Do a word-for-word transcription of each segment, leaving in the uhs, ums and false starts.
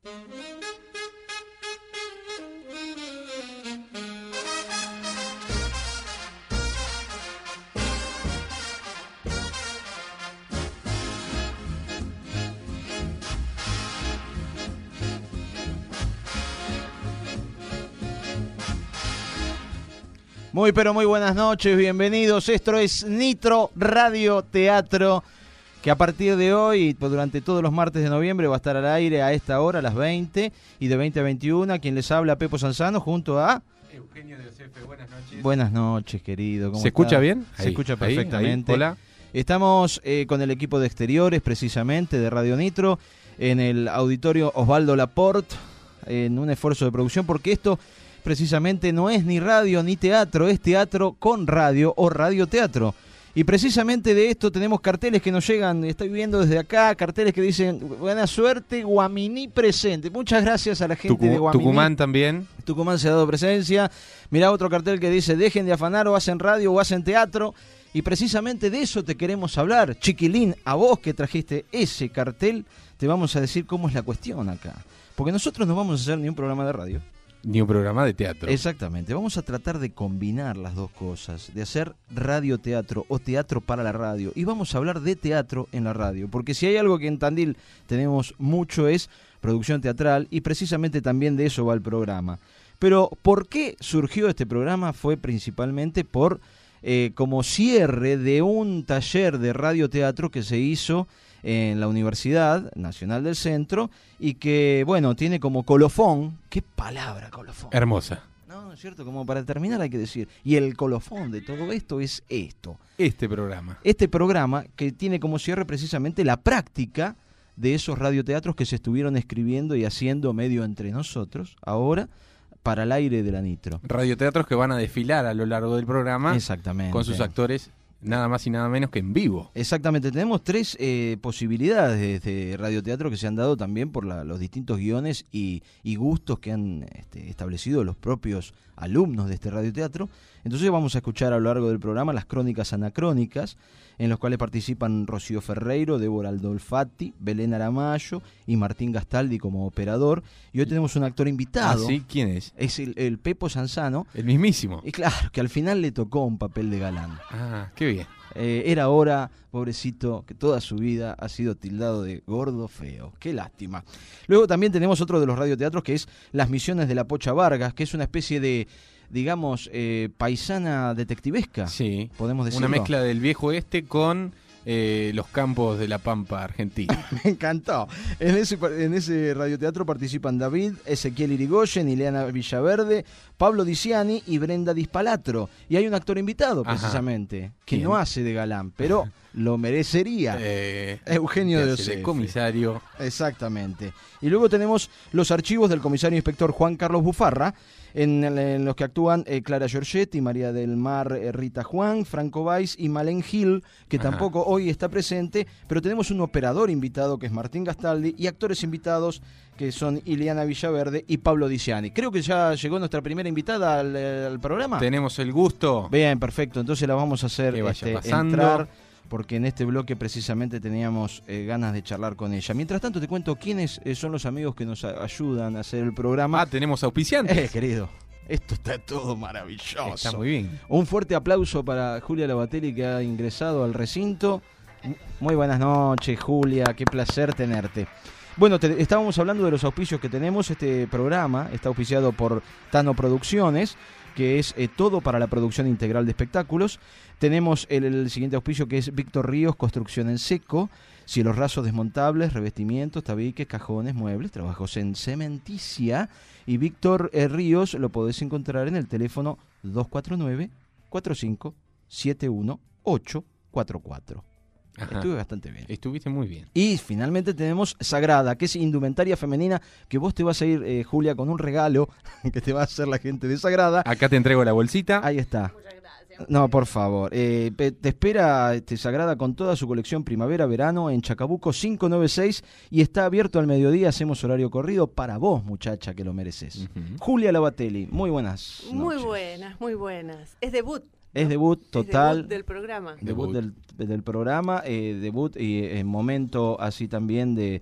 Muy pero muy buenas noches, bienvenidos. Esto es Nitro Radio Teatro, que a partir de hoy, durante todos los martes de noviembre, va a estar al aire a esta hora, a las veinte, y de veinte a veintiuna, quien les habla, Pepo Sanzano, junto a... Eugenio de Osefe, buenas noches. Buenas noches, querido. ¿Cómo ¿Se está? escucha bien? Se Ahí, escucha ahí, perfectamente. ahí. Hola. Estamos eh, con el equipo de exteriores, precisamente, de Radio Nitro, en el auditorio Osvaldo Laporte, en un esfuerzo de producción, porque esto... precisamente no es ni radio ni teatro, es teatro con radio o radioteatro. Y precisamente de esto tenemos carteles que nos llegan, estoy viendo desde acá, carteles que dicen buena suerte, Guaminí presente. Muchas gracias a la gente Tucu- de Guaminí. Tucumán también. Tucumán se ha dado presencia. Mirá otro cartel que dice dejen de afanar, o hacen radio o hacen teatro. Y precisamente de eso te queremos hablar. Chiquilín, a vos que trajiste ese cartel, te vamos a decir cómo es la cuestión acá. Porque nosotros no vamos a hacer ni un programa de radio, Ni un programa de teatro. exactamente, vamos a tratar de combinar las dos cosas, de hacer radioteatro o teatro para la radio, y vamos a hablar de teatro en la radio, porque si hay algo que en Tandil tenemos mucho es producción teatral, y precisamente también de eso va el programa. Pero ¿por qué surgió este programa? Fue principalmente por eh, como cierre de un taller de radioteatro que se hizo en la Universidad Nacional del Centro, y que, bueno, tiene como colofón, ¿qué palabra colofón? Hermosa. No, es cierto, como para terminar hay que decir, y el colofón de todo esto es esto. Este programa. Este programa que tiene como cierre precisamente la práctica de esos radioteatros que se estuvieron escribiendo y haciendo medio entre nosotros, ahora, para el aire de la Nitro. Radioteatros que van a desfilar a lo largo del programa. Exactamente. Con sus actores, nada más y nada menos que en vivo. Exactamente, tenemos tres eh, posibilidades de, de radioteatro que se han dado también por la, los distintos guiones y, y gustos que han este, establecido los propios alumnos de este radioteatro. Entonces vamos a escuchar a lo largo del programa las crónicas anacrónicas, en los cuales participan Rocío Ferreiro, Débora Aldolfati, Belén Aramayo y Martín Gastaldi como operador. Y hoy tenemos un actor invitado. ¿Ah, sí? ¿Quién es? Es el, el Pepo Sanzano. El mismísimo. Y claro, que al final le tocó un papel de galán. Ah, qué bien. Eh, era hora, pobrecito, que toda su vida ha sido tildado de gordo feo. Qué lástima. Luego también tenemos otro de los radioteatros, que es Las Misiones de la Pocha Vargas, que es una especie de, digamos, eh, paisana detectivesca. Sí. Podemos decirlo. Una mezcla del viejo este con eh, los campos de la Pampa Argentina. Me encantó. En ese, en ese radioteatro participan David, Ezequiel Irigoyen, Ileana Villaverde, Pablo Diciani y Brenda Dispalatro. Y hay un actor invitado, Ajá. precisamente, que ¿Quién? no hace de galán, pero lo merecería. Eh, Eugenio de hace Osefe. comisario. Exactamente. Y luego tenemos los archivos del comisario inspector Juan Carlos Bufarra, en, en los que actúan eh, Clara Giorgetti, María del Mar, eh, Rita Juan, Franco Valls y Malén Gil, que Ajá. tampoco hoy está presente, pero tenemos un operador invitado que es Martín Gastaldi, y actores invitados que son Ileana Villaverde y Pablo Diciani. Creo que ya llegó nuestra primera invitada al, al programa. Tenemos el gusto. Bien, perfecto. Entonces la vamos a hacer Que vaya este, pasando. entrar, porque en este bloque precisamente teníamos eh, ganas de charlar con ella. Mientras tanto te cuento quiénes eh, son los amigos que nos a- ayudan a hacer el programa. Ah, tenemos auspiciantes. Eh, querido, esto está todo maravilloso. Está muy bien. Un fuerte aplauso para Julia Labatelli, que ha ingresado al recinto. Muy buenas noches, Julia, qué placer tenerte. Bueno, te, estábamos hablando de los auspicios que tenemos. Este programa está auspiciado por Tano Producciones, que es eh, todo para la producción integral de espectáculos. Tenemos el, el siguiente auspicio, que es Víctor Ríos, construcción en seco, cielos rasos desmontables, revestimientos, tabiques, cajones, muebles, trabajos en cementicia. Y Víctor eh, Ríos lo podés encontrar en el teléfono dos cuatro nueve, cuatro cinco siete uno, ocho cuatro cuatro. Ajá. Estuve bastante bien. Estuviste muy bien. Y finalmente tenemos Sagrada, que es indumentaria femenina, que vos te vas a ir, eh, Julia, con un regalo que te va a hacer la gente de Sagrada. Acá te entrego la bolsita. Ahí está. No, por favor. Eh, pe- te espera este, Sagrada con toda su colección primavera-verano en Chacabuco cinco noventa y seis, y está abierto al mediodía. Hacemos horario corrido para vos, muchacha, que lo mereces. Ujú. Julia Labatelli, muy buenas Muy noches. buenas, muy buenas. Es debut. Es ¿no? debut Es total. debut del programa. Debut Debut. del, del programa, eh, debut y en momento así también de,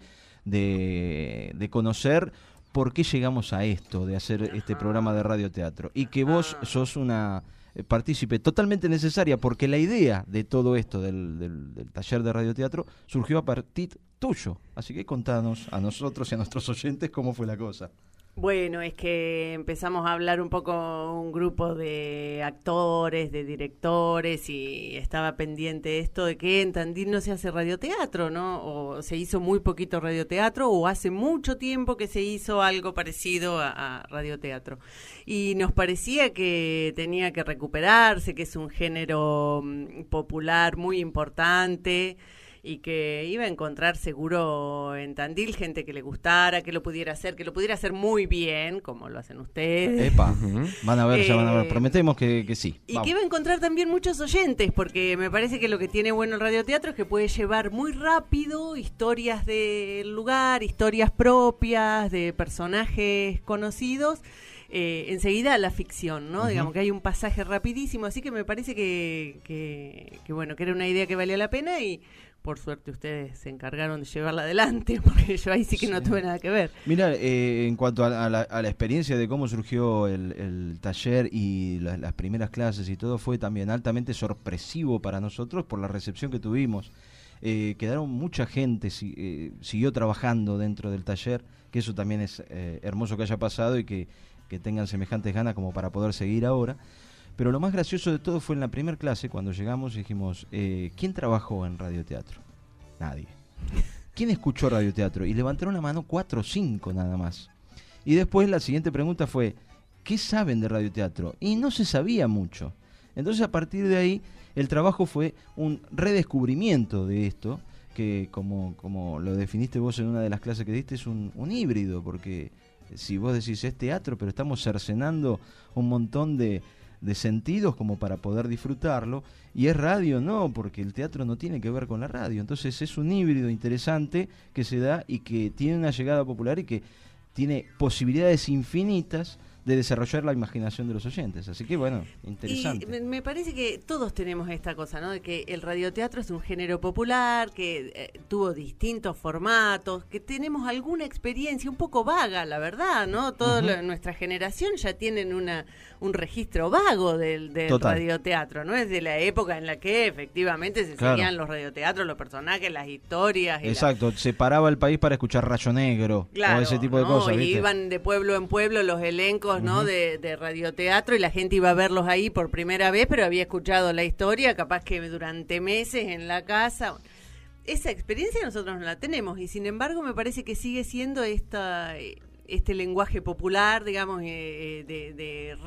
de, de conocer por qué llegamos a esto, de hacer Ajá. este programa de radioteatro. Y que vos ah. sos una eh, partícipe totalmente necesaria, porque la idea de todo esto, del, del, del taller de radioteatro, surgió a partir tuyo. Así que contanos a nosotros y a nuestros oyentes cómo fue la cosa. Bueno, es que empezamos a hablar un poco un grupo de actores, de directores, y estaba pendiente esto de que en Tandil no se hace radioteatro, ¿no? O se hizo muy poquito radioteatro, o hace mucho tiempo que se hizo algo parecido a, a radioteatro. Y nos parecía que tenía que recuperarse, que es un género um, popular muy importante, y que iba a encontrar seguro en Tandil gente que le gustara, que lo pudiera hacer, que lo pudiera hacer muy bien, como lo hacen ustedes. Epa, uh-huh. van a ver, eh, ya van a ver, prometemos que, que sí. Y Vamos. que iba a encontrar también muchos oyentes, porque me parece que lo que tiene bueno el radioteatro es que puede llevar muy rápido historias del lugar, historias propias, de personajes conocidos, Eh, enseguida a la ficción, ¿no? Uh-huh. Digamos que hay un pasaje rapidísimo, así que me parece que, que, que bueno, que era una idea que valía la pena, y por suerte ustedes se encargaron de llevarla adelante, porque yo ahí sí que sí. no tuve nada que ver. Mira, eh, en cuanto a, a, la, a la experiencia de cómo surgió el, el taller y la, las primeras clases y todo, fue también altamente sorpresivo para nosotros por la recepción que tuvimos. Eh, quedaron mucha gente, si, eh, siguió trabajando dentro del taller, que eso también es eh, hermoso que haya pasado, y que que tengan semejantes ganas como para poder seguir ahora. Pero lo más gracioso de todo fue en la primera clase, cuando llegamos y dijimos, eh, ¿quién trabajó en radioteatro? Nadie. ¿Quién escuchó radioteatro? Y levantaron la mano cuatro o cinco nada más. Y después la siguiente pregunta fue, ¿qué saben de radioteatro? Y no se sabía mucho. Entonces, a partir de ahí, el trabajo fue un redescubrimiento de esto, que como, como lo definiste vos en una de las clases que diste, es un, un híbrido, porque si vos decís es teatro, pero estamos cercenando un montón de, de sentidos como para poder disfrutarlo, y es radio, no, porque el teatro no tiene que ver con la radio. Entonces es un híbrido interesante que se da y que tiene una llegada popular y que tiene posibilidades infinitas de desarrollar la imaginación de los oyentes. Así que, bueno, interesante. Y me parece que todos tenemos esta cosa, ¿no? De que el radioteatro es un género popular, que eh, tuvo distintos formatos, que tenemos alguna experiencia un poco vaga, la verdad, ¿no? Toda uh-huh. nuestra generación ya tienen una un registro vago del, del radioteatro, ¿no? Es de la época en la que efectivamente se claro. seguían los radioteatros, los personajes, las historias. Y Exacto, la... se paraba el país para escuchar Rayo Negro, claro, o ese tipo de ¿no? cosas, y ¿viste? Iban de pueblo en pueblo los elencos, ¿no? Uh-huh. de, de radioteatro, y la gente iba a verlos ahí por primera vez, pero había escuchado la historia, capaz que durante meses en la casa. Esa experiencia nosotros no la tenemos, y sin embargo me parece que sigue siendo esta este lenguaje popular, digamos, eh, de, de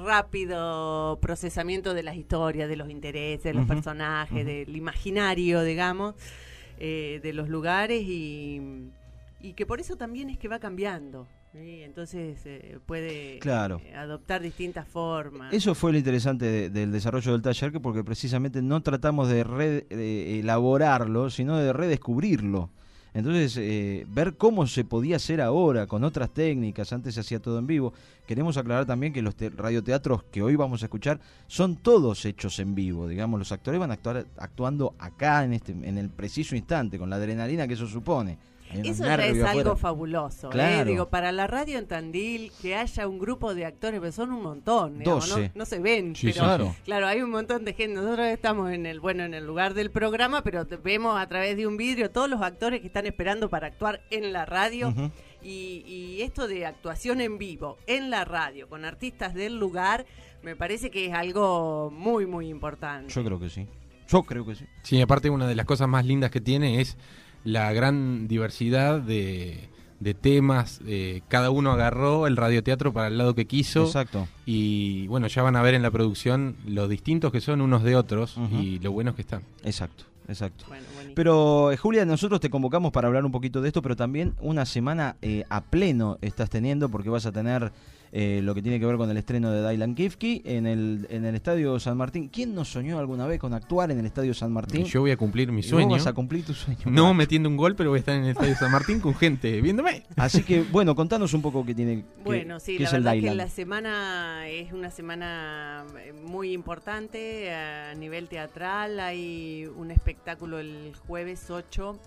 rápido procesamiento de las historias, de los intereses, de los uh-huh. personajes, uh-huh. del imaginario, digamos, eh, de los lugares, y, y que por eso también es que va cambiando. Sí, entonces eh, puede claro. eh, adoptar distintas formas. Eso fue lo interesante de, del desarrollo del taller, que porque precisamente no tratamos de, re, de elaborarlo, sino de redescubrirlo. Entonces, eh, ver cómo se podía hacer ahora con otras técnicas. Antes se hacía todo en vivo. Queremos aclarar también que los te- radioteatros que hoy vamos a escuchar son todos hechos en vivo. Digamos, los actores van a actuar actuando acá en este en el preciso instante, con la adrenalina que eso supone. Eso ya es afuera. Algo fabuloso, claro. ¿eh? Digo, para la radio en Tandil, que haya un grupo de actores, pero son un montón, digamos, ¿no? No se ven, sí, pero claro. claro, hay un montón de gente. Nosotros estamos en el bueno en el lugar del programa, pero te vemos a través de un vidrio todos los actores que están esperando para actuar en la radio. Uh-huh. y, y esto de actuación en vivo, en la radio, con artistas del lugar, me parece que es algo muy, muy importante. Yo creo que sí. Yo creo que sí. Sí, aparte una de las cosas más lindas que tiene es la gran diversidad de, de temas. Eh, cada uno agarró el radioteatro para el lado que quiso. Exacto. Y bueno, ya van a ver en la producción lo distintos que son unos de otros uh-huh. y lo buenos que están. Exacto, exacto. Bueno, pero, eh, Julia, nosotros te convocamos para hablar un poquito de esto, pero también una semana eh, a pleno estás teniendo, porque vas a tener eh, lo que tiene que ver con el estreno de Dylan Kifke en el, en el Estadio San Martín. ¿Quién nos soñó alguna vez con actuar en el Estadio San Martín? Yo voy a cumplir mi sueño. Vos vas a cumplir tu sueño. No Marco. Metiendo un gol, pero voy a estar en el Estadio San Martín con gente viéndome. Así que, bueno, contanos un poco qué tiene. Bueno, qué, sí, qué la es el verdad Dylan. que la semana es una semana muy importante a nivel teatral. Hay un espectáculo el jueves ocho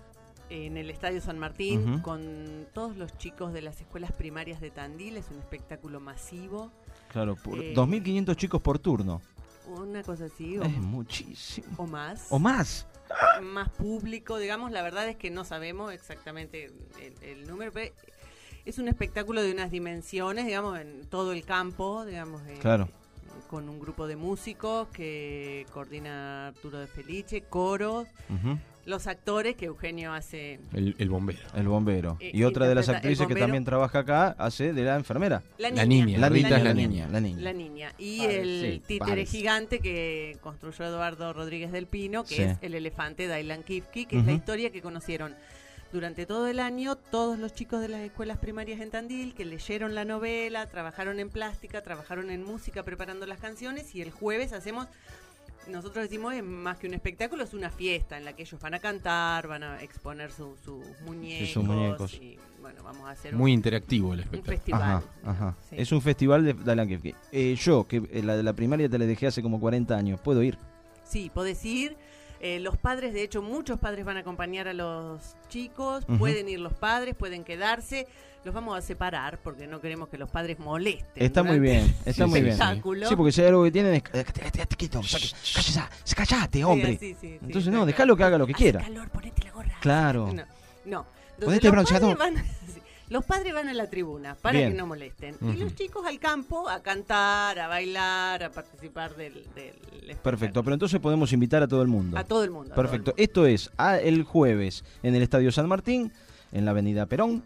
en el Estadio San Martín, Uh-huh. con todos los chicos de las escuelas primarias de Tandil. Es un espectáculo masivo. Claro, por Eh, dos mil quinientos chicos por turno. Una cosa así, o, Es muchísimo. o más. O más. Más público, digamos. La verdad es que no sabemos exactamente el, el número, pero es un espectáculo de unas dimensiones, digamos, en todo el campo, digamos. eh, Claro. Con un grupo de músicos que coordina Arturo de Felice, coros, Ujú. los actores que Eugenio hace. El, el bombero. El bombero. Eh, Y otra de las interpreta el actrices que bombero. también trabaja acá hace de la enfermera. La La niña. niña. La Rita niña, es la la niña, la niña. La niña. Y Pare- el sí, títere parece. gigante que construyó Eduardo Rodríguez del Pino, que Sí. es el elefante de Aylan Kifki, que es la Ujú. historia que conocieron durante todo el año todos los chicos de las escuelas primarias en Tandil, que leyeron la novela, trabajaron en plástica, trabajaron en música preparando las canciones, y el jueves hacemos, nosotros decimos, es más que un espectáculo, es una fiesta en la que ellos van a cantar, van a exponer su- sus muñecos, sus muñecos. y bueno, vamos a hacer Muy un, interactivo el un espectáculo. festival. Ajá, ajá. Sí. Es un festival de Dylan Kefke. Eh, yo, que eh, la de la primaria te la dejé hace como cuarenta años, ¿puedo ir? Sí, podés ir. Eh, los padres, de hecho, muchos padres van a acompañar a los chicos. Ujú. Pueden ir los padres, pueden quedarse. Los vamos a separar porque no queremos que los padres molesten. Está muy durante bien, está Sí, muy sí, bien. sí. espectáculo. Sí, porque si hay algo que tienen es... eh, Quédate quédate quieto, saque- cállate, cállate, hombre. Sí, sí, sí, Entonces sí, no, tal déjalo cual. que haga lo que Hace quiera. calor, ponete la gorra. Claro. No, no. Donde Ponete los bronceador. padres van- sí, los padres van a la tribuna para Bien. que no molesten. Ujú. Y los chicos al campo a cantar, a bailar, a participar del, del espectáculo. Perfecto, pero entonces podemos invitar a todo el mundo. A todo el mundo. a Perfecto. todo el Esto es ah, el jueves en el Estadio San Martín, en la Avenida Perón.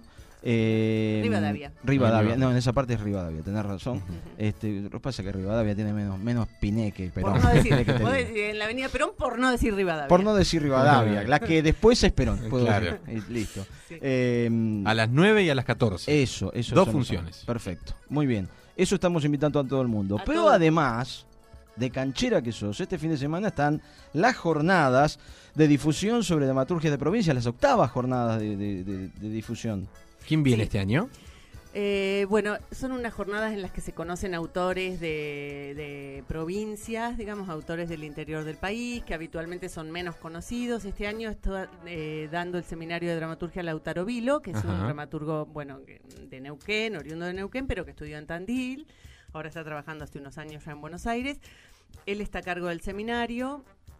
Eh, Rivadavia. Rivadavia. Rivadavia. No, en esa parte es Rivadavia, tenés razón. mundo. Este, lo que pasa es que Rivadavia tiene menos, menos piné que Perón. Por no decir, ¿Querés que te vos diga? decís, en la avenida Perón, por no decir Rivadavia. Por no decir Rivadavia, la que después es Perón. puedo Claro. decir. Y listo. Sí. Eh, A las nueve y a las catorce. Eso, eso. Dos son- funciones. Perfecto, muy bien. Eso estamos invitando a todo el mundo. A Pero todo. además, de canchera que sos, este fin de semana están las jornadas de difusión sobre dramaturgias de provincia, las octavas jornadas de, de- de- de difusión. ¿Quién viene Sí. este año? Eh, bueno, son unas jornadas en las que se conocen autores de, de provincias, digamos, autores del interior del país, que habitualmente son menos conocidos. Este año está eh, dando el seminario de dramaturgia Lautaro Vilo, que es un Ajá. dramaturgo, bueno, que- de Neuquén, oriundo de Neuquén, pero que estudió en Tandil. Ahora está trabajando hace unos años ya en Buenos Aires. Él está a cargo del seminario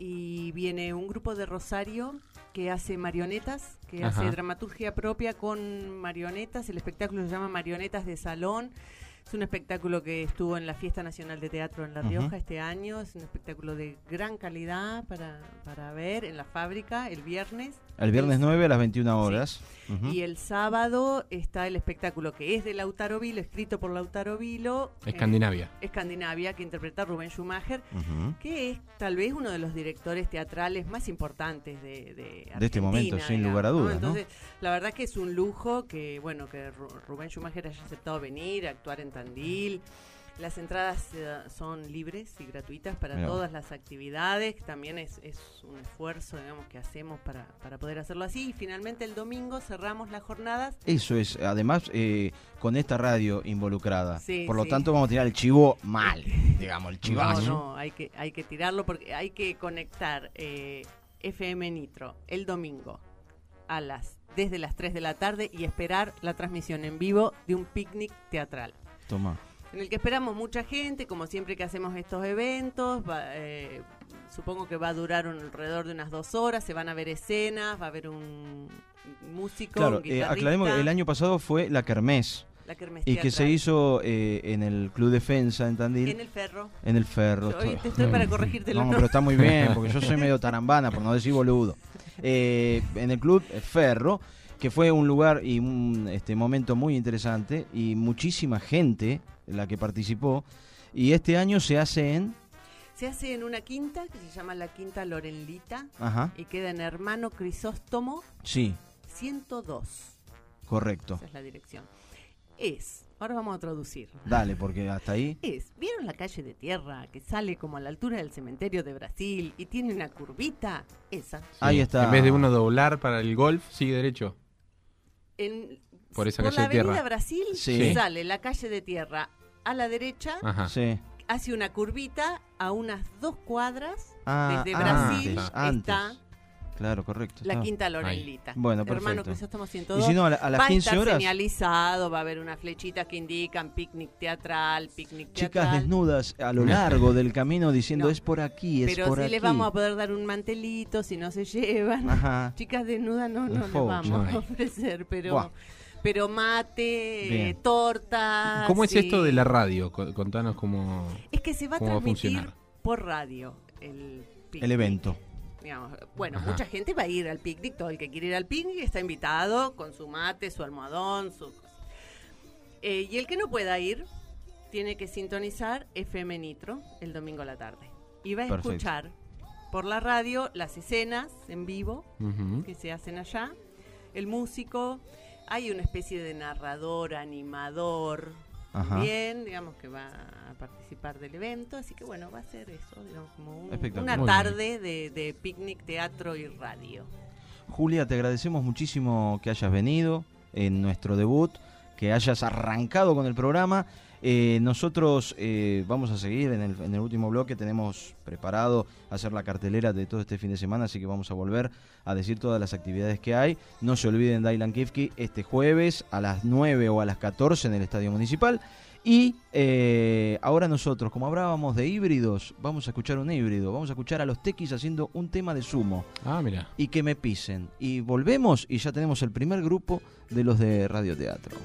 y viene un grupo de Rosario que hace marionetas, que Ajá. hace dramaturgia propia con marionetas. El espectáculo se llama Marionetas de Salón. Es un espectáculo que estuvo en la Fiesta Nacional de Teatro en La Ujú. Rioja este año. Es un espectáculo de gran calidad para, para ver en la fábrica el viernes. El viernes El- nueve a las veintiuna horas. Ujú. Y el sábado está el espectáculo que es de Lautaro Vilo, escrito por Lautaro Vilo. eh, Escandinavia. Escandinavia, que interpreta Rubén Schumacher, Ujú. que es tal vez uno de los directores teatrales más importantes de, de, De este Argentina, momento, sin digamos, lugar a ¿no? dudas, ¿no? Entonces, la verdad que es un lujo que, bueno, que Ru- Rubén Schumacher haya aceptado venir, actuar en Tandil. Las entradas eh, son libres y gratuitas para Mirá vos. todas las actividades, que también es, es un esfuerzo, digamos, que hacemos para, para poder hacerlo así. Y finalmente el domingo cerramos las jornadas. Eso es, además, eh, con esta radio involucrada. Sí, Por lo sí. tanto, vamos a tirar el chivo mal, digamos, el No, chivazo. no, hay que, hay que tirarlo porque hay que conectar eh, F M Nitro el domingo a las desde las tres de la tarde y esperar la transmisión en vivo de un picnic teatral, Toma. en el que esperamos mucha gente, como siempre que hacemos estos eventos. Va, eh, supongo que va a durar un- alrededor de unas dos horas, se van a ver escenas, va a haber un músico, Claro, un eh, guitarrista, aclaremos que el año pasado fue la Kermés la kermés y que se teatral. hizo eh, en el Club Defensa en Tandil, en el Ferro. en el Ferro. Hoy Todo- te estoy para corregirte los No, pero está muy bien, porque yo soy medio tarambana, por no decir boludo. Eh, en el Club Ferro, que fue un lugar y un este momento muy interesante y muchísima gente la que participó. Y este año se hace en... Se hace en una quinta que se llama la Quinta Lorenlita Ajá, y queda en Hermano Crisóstomo sí, ciento dos. correcto. Esa es la dirección. Es, ahora vamos a traducir. Dale, porque hasta ahí... Es, ¿vieron la calle de tierra que sale como a la altura del cementerio de Brasil y tiene una curvita? Esa. Ahí Sí. está. En vez de uno doblar para el golf, sigue derecho. En, Por esa por calle la de tierra. avenida Brasil Sí. sale la calle de tierra a la derecha, Ajá. Sí. hace una curvita a unas dos cuadras Ah, desde ah, Brasil. antes, antes. Está Claro, correcto. La está. Quinta Lorelita. Bueno, Hermano perfecto. Cruzado, estamos en Y todo. si no, a, la- a las va quince a estar horas, señalizado, va a haber unas flechitas que indican picnic teatral, picnic chicas teatral. desnudas a lo largo del camino diciendo No. es por aquí, es Pero por sí aquí. les vamos a poder dar un mantelito si no se llevan. Ajá. Chicas desnudas no, no les Fo, vamos no a hay. ofrecer, pero Buah. pero mate, Bien. eh, torta. ¿Cómo es sí. esto de la radio? Co- Contanos cómo... Es que se va a cómo va a transmitir funcionar. por radio el picnic. El evento. Digamos, bueno, Ajá. mucha gente va a ir al picnic, todo el que quiere ir al picnic está invitado con su mate, su almohadón, su cosa. Eh, y el que no pueda ir tiene que sintonizar F M Nitro el domingo a la tarde. Y va a Perfecto. escuchar por la radio las escenas en vivo Ujú. que se hacen allá, el músico, hay una especie de narrador, animador, Ajá. bien, digamos que va a participar del evento, así que bueno, va a ser eso, digamos, como un- Espectacular. una Muy tarde de, de picnic, teatro y radio. Julia, te agradecemos muchísimo que hayas venido en nuestro debut, que hayas arrancado con el programa. Eh, nosotros eh, vamos a seguir en el, en el último bloque, tenemos preparado hacer la cartelera de todo este fin de semana, así que vamos a volver a decir todas las actividades que hay. No se olviden de Dylan Kifke este jueves a las nueve o a las catorce en el Estadio Municipal. Y eh, ahora nosotros, como hablábamos de híbridos, vamos a escuchar un híbrido, vamos a escuchar a los Tequis haciendo un tema de sumo. Ah, mira. Y que me pisen. Y volvemos y ya tenemos el primer grupo de los de radioteatro.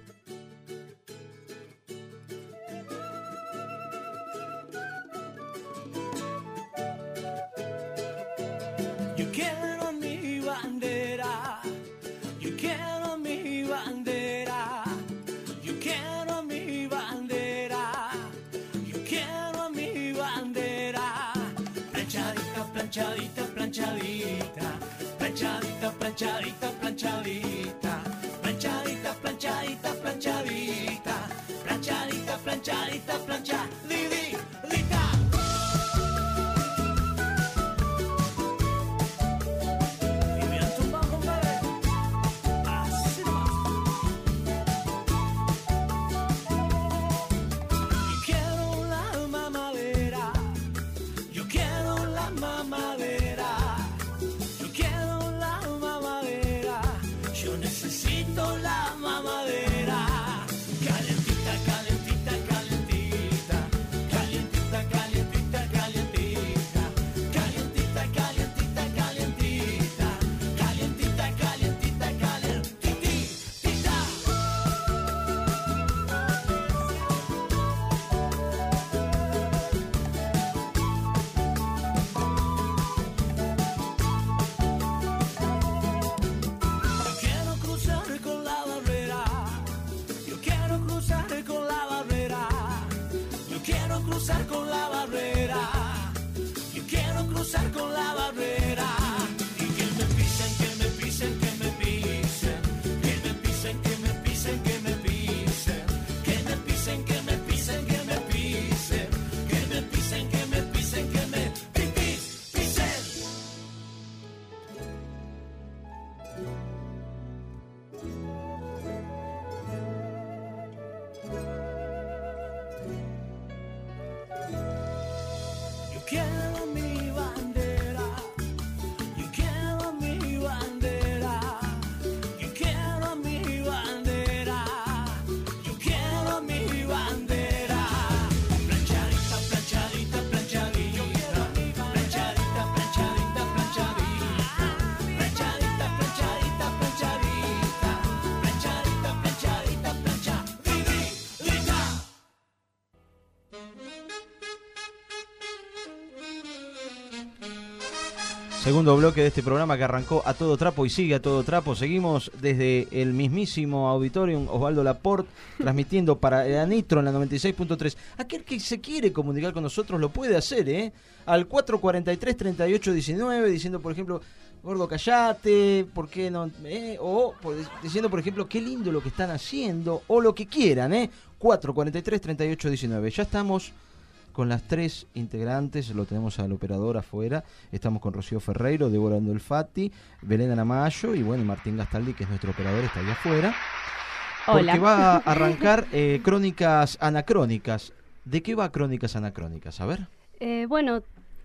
Yo quiero mi bandera, yo quiero mi bandera, yo quiero mi bandera, yo quiero mi bandera. Planchadita, planchadita, planchadita, planchadita, planchadita, planchadita, planchadita, planchadita, planchadita, planchadita, planchadita, planchadita. Necesito la mamadera, calentita, calentita, calentita, calientita, calientita, calientita, calientita, calientita, calientita, calientita, calientita, calientita. Cruzar con la barrera, yo quiero cruzar con la barrera y que me pisen, que me pisen, que me pisen, que me pisen, que me pisen, que me pisen, que me pisen, que me pisen, que me pisen, que me pisen, que me pisen, que me pis, pisen. Yo quiero mi bandera, yo quiero mi bandera, yo quiero mi bandera, yo quiero mi bandera. Planchadita, planchadita, planchadita, planchadita, planchadita, planchadita, planchadita, planchadita, planchadita, planchadita, planchadita, planchadita. Segundo bloque de este programa que arrancó a todo trapo y sigue a todo trapo. Seguimos desde el mismísimo Auditorium Osvaldo Laporte, transmitiendo para la Nitro en la noventa y seis punto tres. Aquel que se quiere comunicar con nosotros lo puede hacer, ¿eh? Al cuatro cuarenta y tres, treinta y ocho diecinueve, diciendo, por ejemplo, gordo, callate, ¿por qué no? ¿Eh? O por- diciendo, por ejemplo, qué lindo lo que están haciendo, o lo que quieran, ¿eh? cuatro cuarenta y tres, treinta y ocho diecinueve. Ya estamos con las tres integrantes, lo tenemos al operador afuera, estamos con Rocío Ferreiro, Débora Andolfati, Belén Anamayo y bueno, Martín Gastaldi, que es nuestro operador, está ahí afuera. Hola. Porque va a arrancar eh, Crónicas Anacrónicas. ¿De qué va Crónicas Anacrónicas? A ver. Eh, bueno,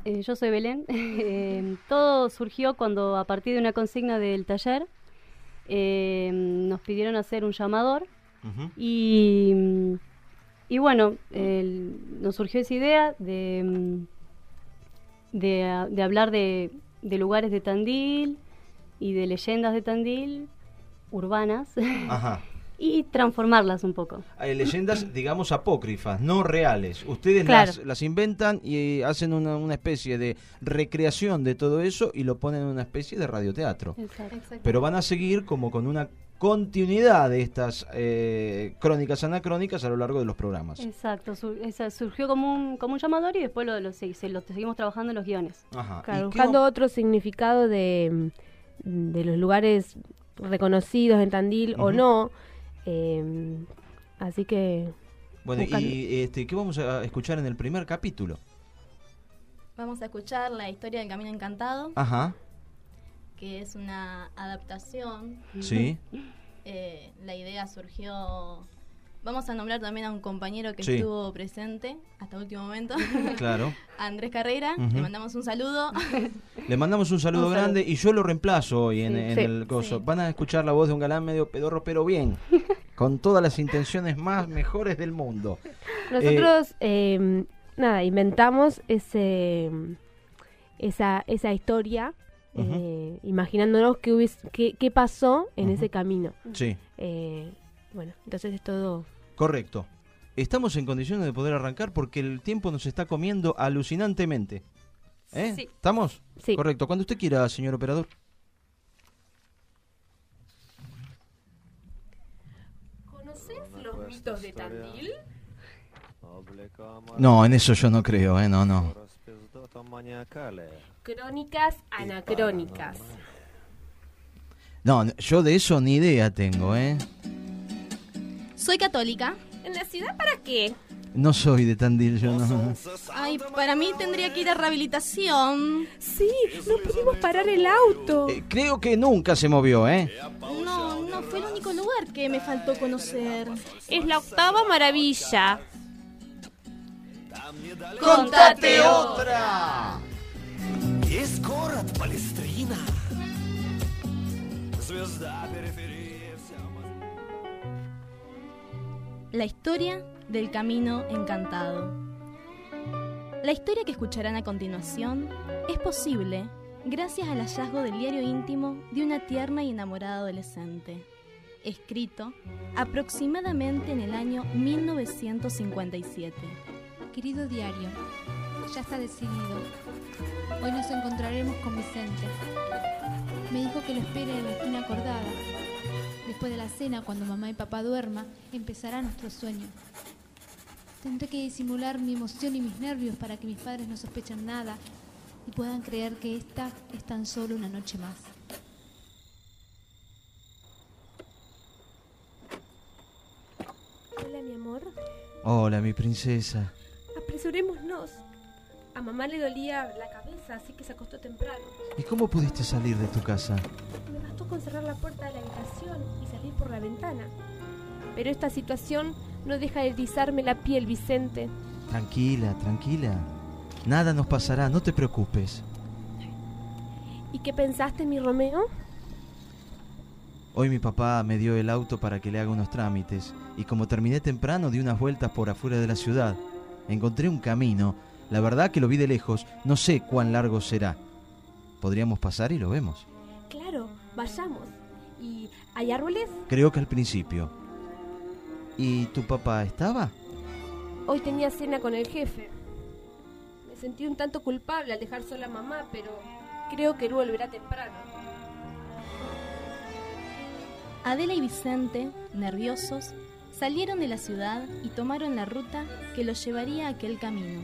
eh, yo soy Belén. Eh, todo surgió cuando, a partir de una consigna del taller, eh, nos pidieron hacer un llamador. Uh-huh. y, y bueno, el, nos surgió esa idea de, de, de hablar de, de lugares de Tandil y de leyendas de Tandil, urbanas. Ajá. Y transformarlas un poco. Hay leyendas, digamos, apócrifas, no reales. Ustedes claro. las, las inventan y hacen una, una especie de recreación de todo eso y lo ponen en una especie de radioteatro. Exacto. Pero van a seguir como con una continuidad de estas eh, crónicas anacrónicas a lo largo de los programas. Exacto, Sur, esa, surgió como un, como un llamador y después lo, lo, se, se, lo seguimos trabajando en los guiones. Ajá. Claro, buscando qué... otro significado de, de los lugares reconocidos en Tandil uh-huh. o no. Eh, así que bueno, buscando. y este, ¿qué vamos a escuchar en el primer capítulo? Vamos a escuchar la historia del Camino Encantado. Ajá. Que es una adaptación. Sí. Eh, la idea surgió. Vamos a nombrar también a un compañero que sí. estuvo presente hasta el último momento. Claro. Andrés Carrera. Uh-huh. Le mandamos un saludo. Le mandamos un saludo un grande saludo. Y yo lo reemplazo hoy en, sí. en sí. el coso. Sí. Van a escuchar la voz de un galán medio pedorro, pero bien. Con todas las intenciones más mejores del mundo. Nosotros, eh, eh, nada, inventamos ese esa esa historia, uh-huh. eh, imaginándonos qué, hubies, qué, qué pasó en uh-huh. ese camino. Sí. Eh, bueno, entonces es todo... Correcto. Estamos en condiciones de poder arrancar porque el tiempo nos está comiendo alucinantemente. ¿Eh? Sí. ¿Estamos? Sí. Correcto. Cuando usted quiera, señor operador. ¿Conoces los mitos de Tandil? No, en eso yo no creo, ¿eh? No, no. Crónicas anacrónicas. No, yo de eso ni idea tengo, ¿eh? Soy católica. ¿En la ciudad para qué? No soy de Tandil, yo no. Ay, para mí tendría que ir a rehabilitación. Sí, no pudimos parar el auto. Eh, creo que nunca se movió, ¿eh? No, no, fue el único lugar que me faltó conocer. Es la octava maravilla. ¡Contate otra! Есть город Палестрина. Звезда периферии. La historia del Camino Encantado. La historia que escucharán a continuación es posible gracias al hallazgo del diario íntimo de una tierna y enamorada adolescente, escrito aproximadamente en el año mil novecientos cincuenta y siete. Querido diario, ya está decidido. Hoy nos encontraremos con Vicente. Me dijo que lo espere en la esquina acordada. Después de la cena, cuando mamá y papá duerman, empezará nuestro sueño. Tendré que disimular mi emoción y mis nervios para que mis padres no sospechen nada y puedan creer que esta es tan solo una noche más. Hola, mi amor. Hola, mi princesa. Apresurémonos. A mamá le dolía la cabeza, así que se acostó temprano. ¿Y cómo pudiste salir de tu casa? Me bastó con cerrar la puerta de la habitación y salir por la ventana. Pero esta situación no deja de erizarme la piel, Vicente. Tranquila, tranquila. Nada nos pasará, no te preocupes. ¿Y qué pensaste, mi Romeo? Hoy mi papá me dio el auto para que le haga unos trámites y como terminé temprano di unas vueltas por afuera de la ciudad. Encontré un camino. La verdad que lo vi de lejos, no sé cuán largo será. Podríamos pasar y lo vemos. Claro, vayamos. ¿Y hay árboles? Creo que al principio. ¿Y tu papá estaba? Hoy tenía cena con el jefe. Me sentí un tanto culpable al dejar sola a mamá, pero creo que él volverá temprano. Adela y Vicente, nerviosos, salieron de la ciudad y tomaron la ruta que los llevaría a aquel camino.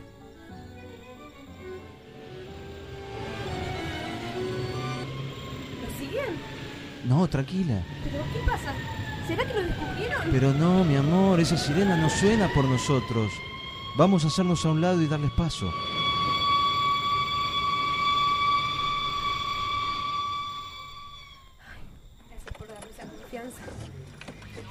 ¿Lo siguen? No, tranquila. ¿Pero qué pasa? ¿Será que lo descubrieron? Pero no, mi amor, esa sirena no suena por nosotros. Vamos a hacernos a un lado y darles paso. Gracias por darme esa confianza.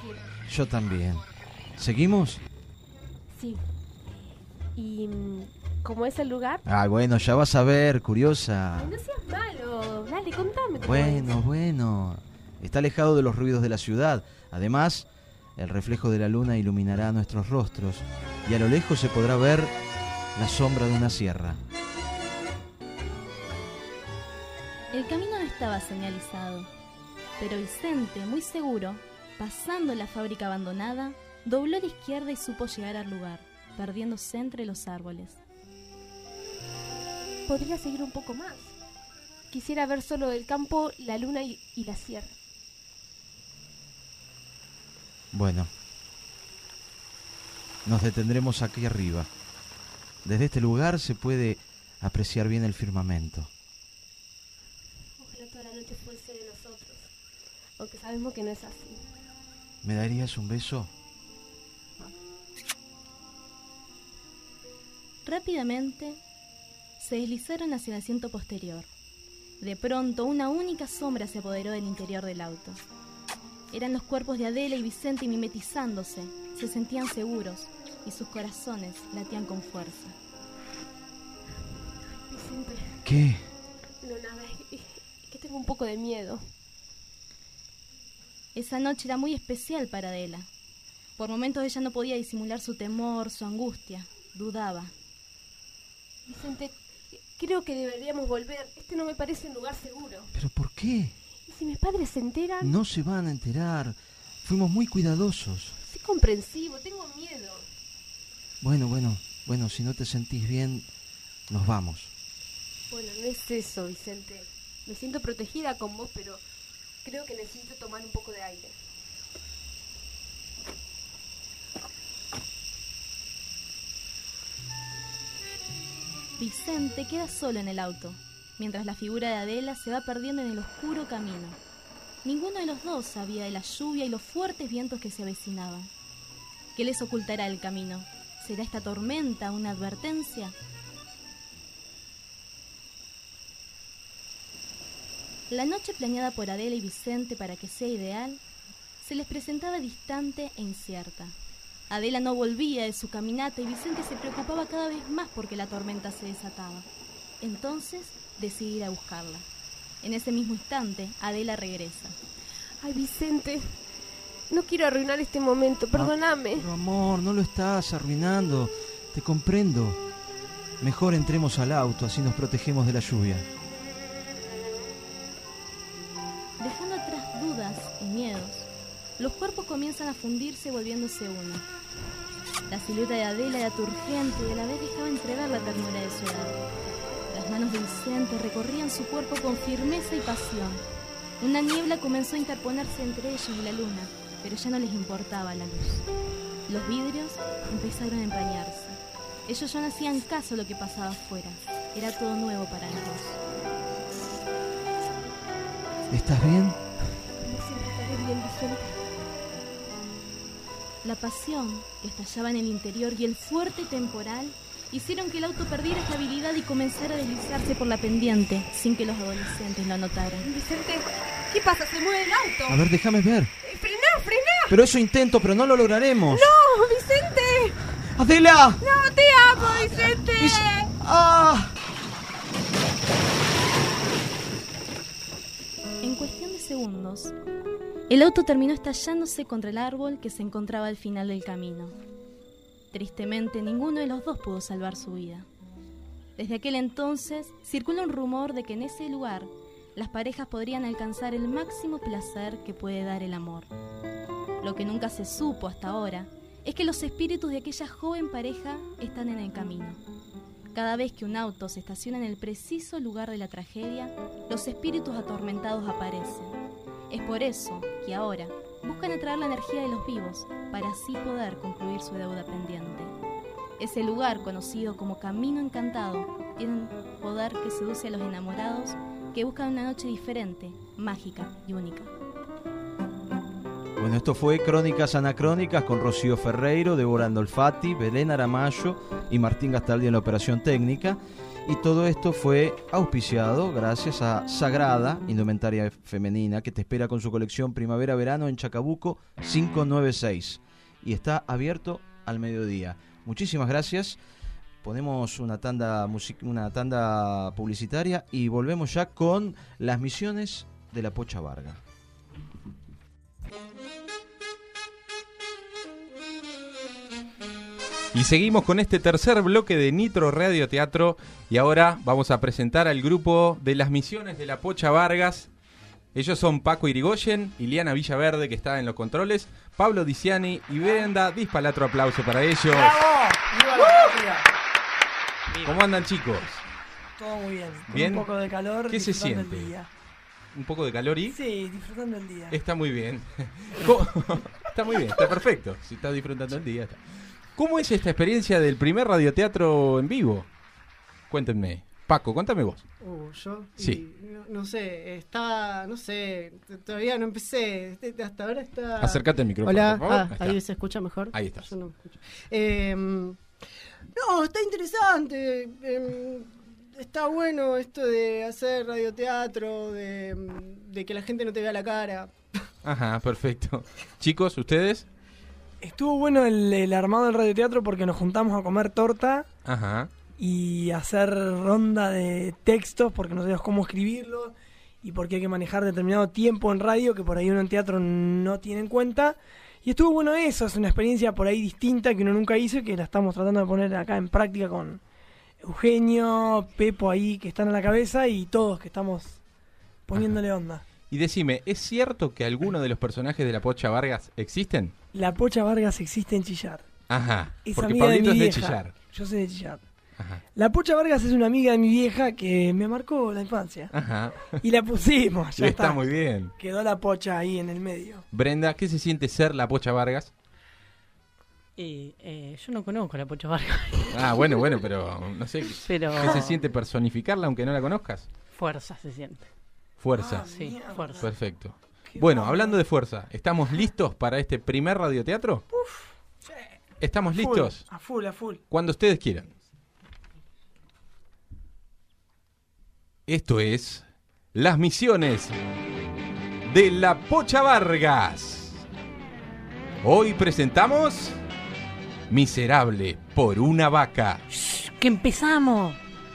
Yo también. ¿Seguimos? Sí. ¿Y cómo es el lugar? Ah, bueno, ya vas a ver, curiosa. Ay, no seas malo. Dale, contame. Bueno, bueno. Está alejado de los ruidos de la ciudad. Además, el reflejo de la luna iluminará nuestros rostros y a lo lejos se podrá ver la sombra de una sierra. El camino no estaba señalizado, pero Vicente, muy seguro, pasando la fábrica abandonada, dobló a la izquierda y supo llegar al lugar, perdiéndose entre los árboles. Podría seguir un poco más. Quisiera ver solo el campo, la luna y, y la sierra. Bueno, nos detendremos aquí arriba. Desde este lugar se puede apreciar bien el firmamento. Ojalá toda la noche fuese de nosotros, aunque sabemos que no es así. ¿Me darías un beso? Rápidamente se deslizaron hacia el asiento posterior. De pronto, una única sombra se apoderó del interior del auto. Eran los cuerpos de Adela y Vicente mimetizándose. Se sentían seguros y sus corazones latían con fuerza. Vicente. ¿Qué? No, nada, es, es que tengo un poco de miedo. Esa noche era muy especial para Adela. Por momentos ella no podía disimular su temor, su angustia. Dudaba. Vicente, creo que deberíamos volver. Este no me parece un lugar seguro. ¿Pero por qué? ¿Y si mis padres se enteran? No se van a enterar. Fuimos muy cuidadosos. Soy comprensivo, tengo miedo. Bueno, bueno, bueno, si no te sentís bien, nos vamos. Bueno, no es eso, Vicente. Me siento protegida con vos, pero creo que necesito tomar un poco de aire. Vicente queda solo en el auto, mientras la figura de Adela se va perdiendo en el oscuro camino. Ninguno de los dos sabía de la lluvia y los fuertes vientos que se avecinaban. ¿Qué les ocultará el camino? ¿Será esta tormenta una advertencia? La noche planeada por Adela y Vicente para que sea ideal se les presentaba distante e incierta. Adela no volvía de su caminata y Vicente se preocupaba cada vez más porque la tormenta se desataba. Entonces decidí ir a buscarla. En ese mismo instante, Adela regresa. Ay, Vicente, no quiero arruinar este momento, perdóname. Ah, pero amor, no lo estás arruinando, te comprendo. Mejor entremos al auto, así nos protegemos de la lluvia. Dejando atrás dudas y miedos, los cuerpos comienzan a fundirse volviéndose uno. La silueta de Adela era turgente y a la vez dejaba entrever la ternura de su edad. Las manos de Vicente recorrían su cuerpo con firmeza y pasión. Una niebla comenzó a interponerse entre ellos y la luna, pero ya no les importaba la luz. Los vidrios empezaron a empañarse. Ellos ya no hacían caso a lo que pasaba afuera. Era todo nuevo para los dos. ¿Estás bien? No siempre estaré bien, Vicente. La pasión que estallaba en el interior y el fuerte temporal hicieron que el auto perdiera estabilidad y comenzara a deslizarse por la pendiente sin que los adolescentes lo notaran. Vicente, ¿qué pasa? ¿Se mueve el auto? A ver, déjame ver. Eh, ¡Frená, frená! Pero eso intento, pero no lo lograremos. ¡No, Vicente! ¡Adela! ¡No, te amo, Vicente! Vic- ¡Ah! En cuestión de segundos, el auto terminó estallándose contra el árbol que se encontraba al final del camino. Tristemente, ninguno de los dos pudo salvar su vida. Desde aquel entonces, circula un rumor de que en ese lugar las parejas podrían alcanzar el máximo placer que puede dar el amor. Lo que nunca se supo hasta ahora es que los espíritus de aquella joven pareja están en el camino. Cada vez que un auto se estaciona en el preciso lugar de la tragedia, los espíritus atormentados aparecen. Es por eso que ahora buscan atraer la energía de los vivos para así poder concluir su deuda pendiente. Ese lugar, conocido como Camino Encantado, tiene un poder que seduce a los enamorados que buscan una noche diferente, mágica y única. Bueno, esto fue Crónicas Anacrónicas con Rocío Ferreiro, Débora Andolfati, Belén Aramayo y Martín Gastaldi en la operación técnica. Y todo esto fue auspiciado gracias a Sagrada, indumentaria femenina, que te espera con su colección Primavera-Verano en Chacabuco cinco nueve seis. Y está abierto al mediodía. Muchísimas gracias. ponemos una tanda, music- una tanda publicitaria y volvemos ya con las misiones de la Pocha Varga. Y seguimos con este tercer bloque de Nitro Radio Teatro y ahora vamos a presentar al grupo de las misiones de la Pocha Vargas. Ellos son Paco Irigoyen, Iliana Villaverde, que está en los controles, Pablo Diciani y Brenda Dispala. Otro aplauso para ellos. ¡Bravo! ¡Viva la patria! ¿Cómo andan, chicos? Todo muy bien. Con ¿Bien? Un poco de calor. ¿Qué se disfrutando siente? el día. ¿Un poco de calor y? Sí, disfrutando el día. Está muy bien. ¿Cómo? Está muy bien, está perfecto. Si está disfrutando el día, está. ¿Cómo es esta experiencia del primer radioteatro en vivo? Cuéntenme. Paco, cuéntame vos. Uh, yo. Sí. Y no, no sé, está, no sé, t- todavía no empecé. Este- Hasta ahora está. Acércate al micrófono, Hola, por favor. ah, Ahí está. ahí se escucha mejor. Ahí estás. Yo no me escucho. Eh, no, está interesante. eh, está bueno esto de hacer radioteatro, de, de que la gente no te vea la cara. Ajá, perfecto. Chicos, ¿ustedes? Estuvo bueno el, el armado del radioteatro porque nos juntamos a comer torta Ajá. y hacer ronda de textos porque no sabíamos cómo escribirlo y porque hay que manejar determinado tiempo en radio que por ahí uno en teatro no tiene en cuenta. Y estuvo bueno eso, es una experiencia por ahí distinta que uno nunca hizo y que la estamos tratando de poner acá en práctica con Eugenio, Pepo ahí que están a la cabeza y todos que estamos poniéndole onda. Y decime, ¿es cierto que algunos de los personajes de la Pocha Vargas existen? La Pocha Vargas existe en Chillar. Ajá, Es porque amiga de Pablito mi es de vieja. Chillar. Yo soy de Chillar. Ajá. La Pocha Vargas es una amiga de mi vieja que me marcó la infancia. Ajá. Y la pusimos, ya está. está. muy bien. Quedó la Pocha ahí en el medio. Brenda, ¿qué se siente ser la Pocha Vargas? Y, eh, yo no conozco a la Pocha Vargas. Ah, bueno, bueno, pero no sé. Pero- ¿Qué se siente personificarla aunque no la conozcas? Fuerza se siente. Fuerza. Ah, sí, fuerza. Perfecto. Bueno, hablando de fuerza, ¿estamos listos para este primer radioteatro? Uf, ¿Estamos full, listos? A full, a full. Cuando ustedes quieran. Esto es Las misiones de la Pocha Vargas. Hoy presentamos Miserable por una vaca. ¡Que empezamos!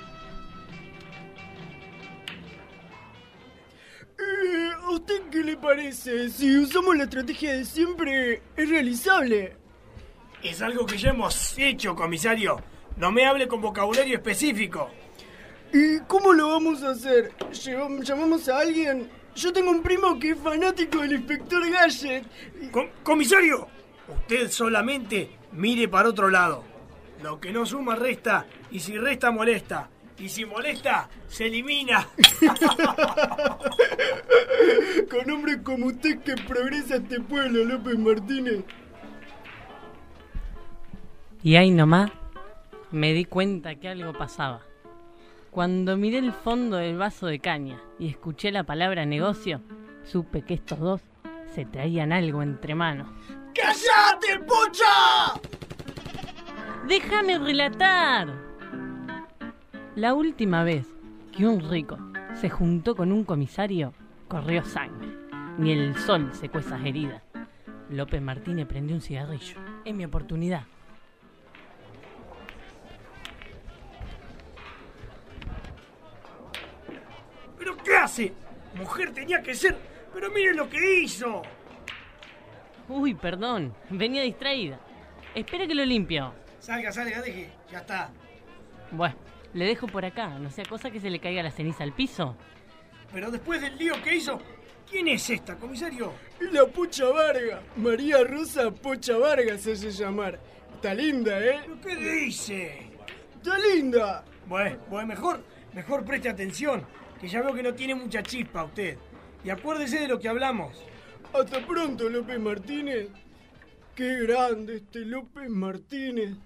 Eh, ¿A usted qué le parece? Si usamos la estrategia de siempre, ¿es realizable? Es algo que ya hemos hecho, comisario. No me hable con vocabulario específico. ¿Y cómo lo vamos a hacer? Llevam- ¿Llamamos a alguien? Yo tengo un primo que es fanático del Inspector Gadget. Com- comisario, usted solamente mire para otro lado. Lo que no suma resta, y si resta molesta. Y si molesta, se elimina. Con hombres como usted que progresa este pueblo, López Martínez. Y ahí nomás me di cuenta que algo pasaba. Cuando miré el fondo del vaso de caña y escuché la palabra negocio, supe que estos dos se traían algo entre manos. ¡Cállate, Pocha! ¡Déjame relatar! La última vez que un rico se juntó con un comisario, corrió sangre. Ni el sol secó esas heridas. López Martínez prendió un cigarrillo. Es mi oportunidad. ¿Pero qué hace? Mujer tenía que ser. Pero miren lo que hizo. Uy, perdón, venía distraída. Espera que lo limpio. Salga, salga, deje. Ya está. Bueno, le dejo por acá, no sea cosa que se le caiga la ceniza al piso. Pero después del lío que hizo, ¿quién es esta, comisario? La Pocha Vargas. María Rosa Pocha Vargas se hace llamar. Está linda, ¿eh? ¿Qué dice? Está linda. Bueno, pues mejor, mejor preste atención, que ya veo que no tiene mucha chispa usted. Y acuérdese de lo que hablamos. Hasta pronto, López Martínez. Qué grande este López Martínez.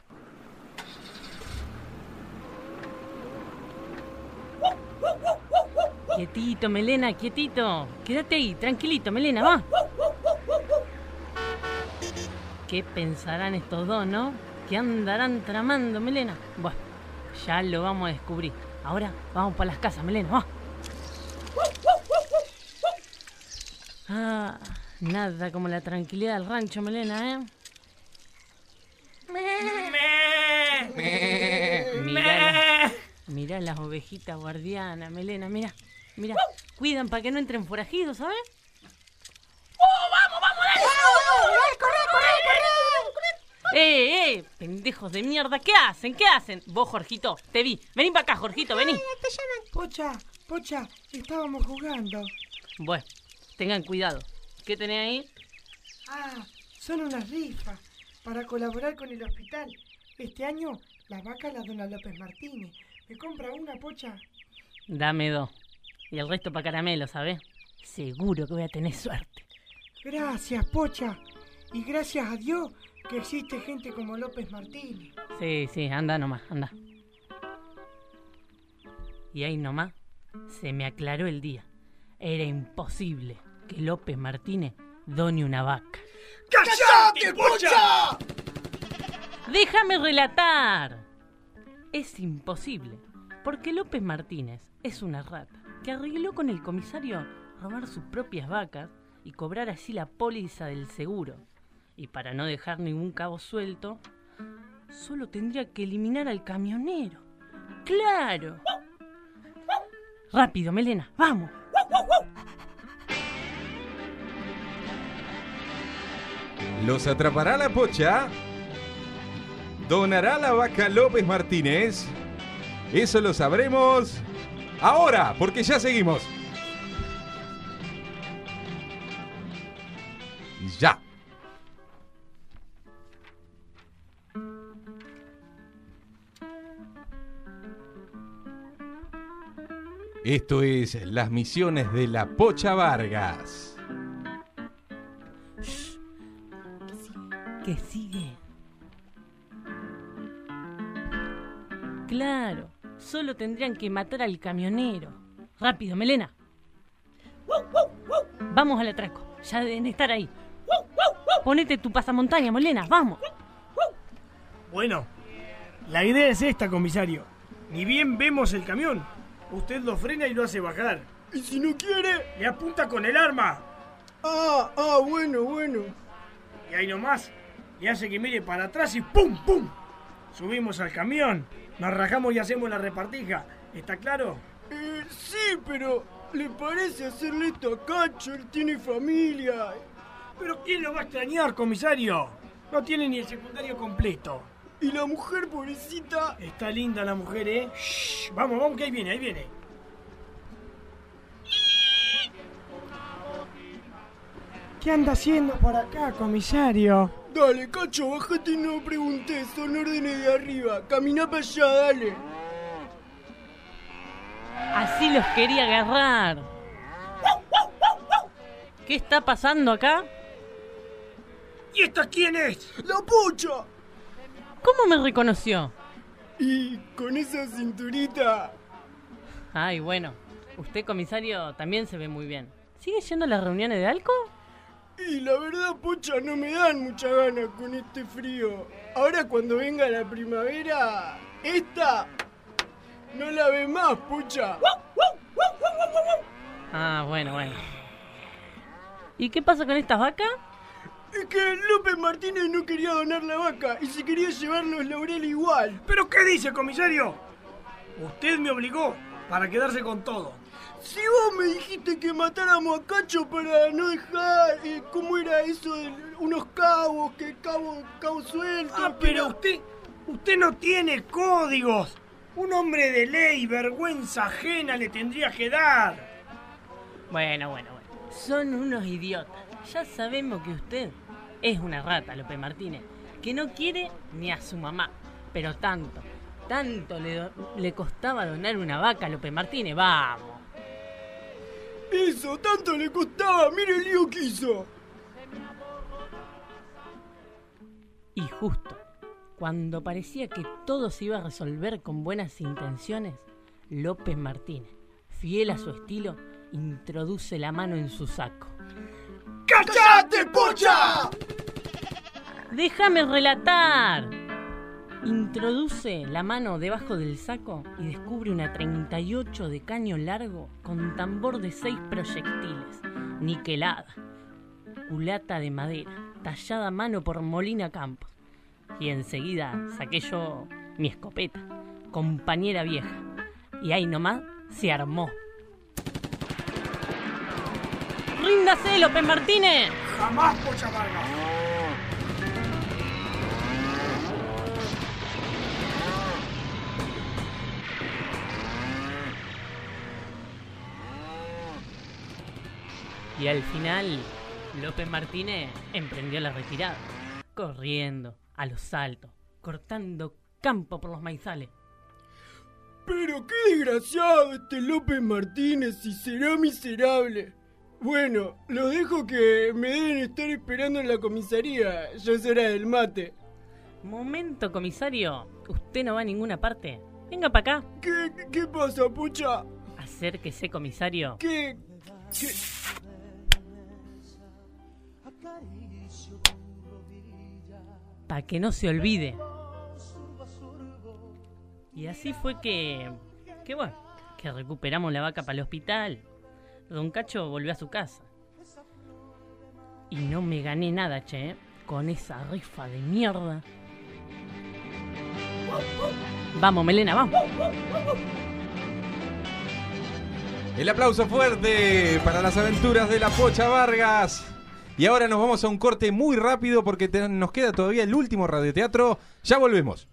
Quietito, Melena, quietito. Quédate ahí, tranquilito, Melena, va. ¿Qué pensarán estos dos, no? ¿Qué andarán tramando, Melena? Bueno, ya lo vamos a descubrir. Ahora vamos para las casas, Melena, va. Ah, nada como la tranquilidad del rancho, Melena, ¿eh? Me. Mirá las ovejitas guardianas, Melena, mirá. Mirá, cuidan para que no entren forajidos, ¿sabes? ¡Oh, vamos, vamos, dale! ¡Dale, corre, corre, corre! ¡Eh, eh! Pendejos de mierda, ¿qué hacen? ¿Qué hacen? Vos, Jorgito, te vi. Vení para acá, Jorgito, vení. Pocha, Pocha, estábamos jugando. Bueno, tengan cuidado. ¿Qué tenés ahí? Ah, son unas rifas para colaborar con el hospital. Este año la vaca la dona López Martínez. ¿Me compra una, Pocha? Dame dos. Y el resto para caramelo, ¿sabes? Seguro que voy a tener suerte. Gracias, Pocha. Y gracias a Dios que existe gente como López Martínez. Sí, sí, anda nomás, anda. Y ahí nomás se me aclaró el día. Era imposible que López Martínez done una vaca. ¡Cállate, Pocha! ¡Déjame relatar! Es imposible, porque López Martínez es una rata que arregló con el comisario robar sus propias vacas y cobrar así la póliza del seguro. Y para no dejar ningún cabo suelto, solo tendría que eliminar al camionero. ¡Claro! Rápido, Melena, vamos. ¿Los atrapará la Pocha? ¿Donará la vaca López Martínez? Eso lo sabremos ahora, porque ya seguimos. Ya. Esto es Las Misiones de la Pocha Vargas. ¿Qué sigue? Claro, solo tendrían que matar al camionero. Rápido, Melena. Vamos al atraco, ya deben estar ahí. Ponete tu pasamontaña, Melena, vamos. Bueno, la idea es esta, comisario. Ni bien vemos el camión, usted lo frena y lo hace bajar. ¿Y si no quiere? Le apunta con el arma. Ah, ah, bueno, bueno. Y ahí nomás, le hace que mire para atrás y ¡pum, pum! Subimos al camión, nos rajamos y hacemos la repartija. ¿Está claro? Eh, sí, pero ¿le parece hacerle esto a Cacho? Él tiene familia. ¿Pero quién lo va a extrañar, comisario? No tiene ni el secundario completo. ¿Y la mujer, pobrecita? Está linda la mujer, ¿eh? Shh, vamos, vamos, que ahí viene, ahí viene. ¿Qué anda haciendo por acá, comisario? Dale, Cacho, bájate y no preguntes, son órdenes de arriba. Caminá para allá, dale. Así los quería agarrar. ¿Qué está pasando acá? ¿Y esta quién es? ¡La Pocha! ¿Cómo me reconoció? Y con esa cinturita. Ay, bueno. Usted, comisario, también se ve muy bien. ¿Sigue yendo a las reuniones de Alco? Y la verdad, Pocha, no me dan mucha ganas con este frío. Ahora cuando venga la primavera, esta no la ve más, Pocha. Ah, bueno, bueno. ¿Y qué pasa con estas vacas? Es que López Martínez no quería donar la vaca y se quería llevar los laureles igual. ¿Pero qué dice, comisario? Usted me obligó para quedarse con todo. Si vos me dijiste que matáramos a Cacho para no dejar, eh, ¿cómo era eso de unos cabos, que cabo, cabo suelto? Ah, pero usted, usted no tiene códigos. Un hombre de ley, vergüenza ajena le tendría que dar. Bueno, bueno, bueno. Son unos idiotas. Ya sabemos que usted es una rata, López Martínez, que no quiere ni a su mamá. Pero tanto, tanto le, do- le costaba donar una vaca a López Martínez. Vamos. Eso, tanto le costaba, mire el lío que hizo. Y justo, cuando parecía que todo se iba a resolver con buenas intenciones, López Martínez, fiel a su estilo, introduce la mano en su saco. ¡Cállate, Pocha! ¡Déjame relatar! Introduce la mano debajo del saco y descubre una treinta y ocho de caño largo con tambor de seis proyectiles, niquelada, culata de madera, tallada a mano por Molina Campos. Y enseguida saqué yo mi escopeta, compañera vieja, Y ahí nomás se armó. ¡Ríndase, López Martínez! ¡Jamás, Pocha Vargas! Y al final, López Martínez emprendió la retirada, corriendo a los saltos, cortando campo por los maizales. Pero qué desgraciado este López Martínez y será miserable. Bueno, los dejo que me deben estar esperando en la comisaría. Ya es hora del mate. Momento, comisario. Usted no va a ninguna parte. Venga para acá. ¿Qué, qué pasa, Pocha? Acérquese, comisario. ¿Qué? ¿Qué? Para que no se olvide. Y así fue que... Que bueno, que recuperamos la vaca para el hospital. Don Cacho volvió a su casa. Y no me gané nada, che, ¿eh? Con esa rifa de mierda. Vamos, Melena, vamos. El aplauso fuerte para las aventuras de la Pocha Vargas. Y ahora nos vamos a un corte muy rápido porque te, nos queda todavía el último radioteatro. Ya volvemos.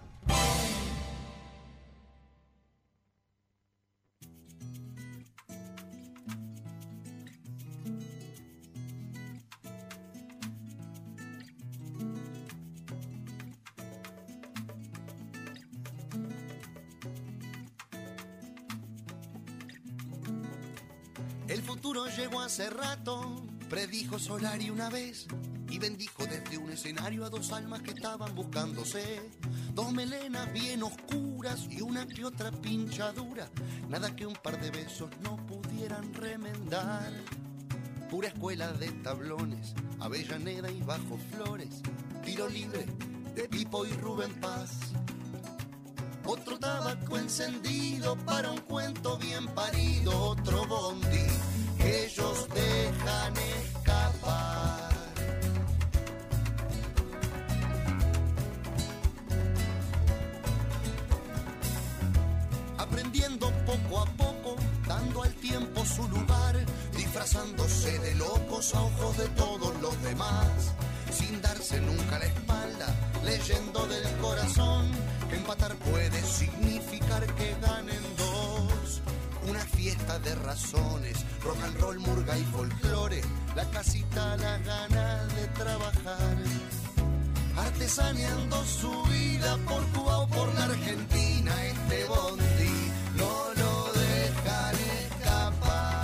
El futuro llegó hace rato, predijo Solari una vez y bendijo desde un escenario a dos almas que estaban buscándose. Dos melenas bien oscuras y una que otra pinchadura, nada que un par de besos no pudieran remendar. Pura escuela de tablones, Avellaneda y Bajo Flores, tiro libre de Pipo y Rubén Paz. Otro tabaco encendido para un cuento bien parido, otro bondi que ellos dejan escapar. Aprendiendo poco a poco, dando al tiempo su lugar, disfrazándose de locos a ojos de todos los demás, sin darse nunca la espalda, leyendo del corazón que empatar puede significar que ganen dos. Una fiesta de razones, rock and roll, murga y folclore, la casita, la gana de trabajar, artesaneando su vida por Cuba o por la Argentina. Este bondi no lo dejan escapar.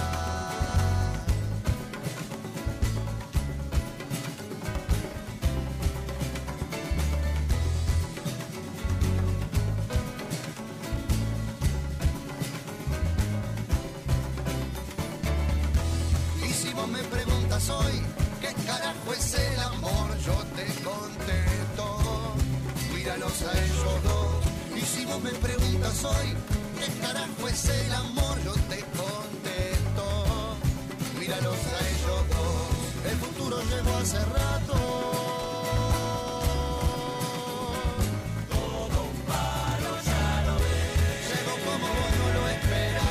Me preguntas hoy, ¿qué carajo es el amor? Yo te contesto, míralos a ellos dos. Y si vos me preguntas hoy, ¿qué carajo es el amor? Yo te contesto, míralos a ellos dos. El futuro llegó hace rato. Todo un palo, ya lo ves. Llegó como vos no lo esperabas.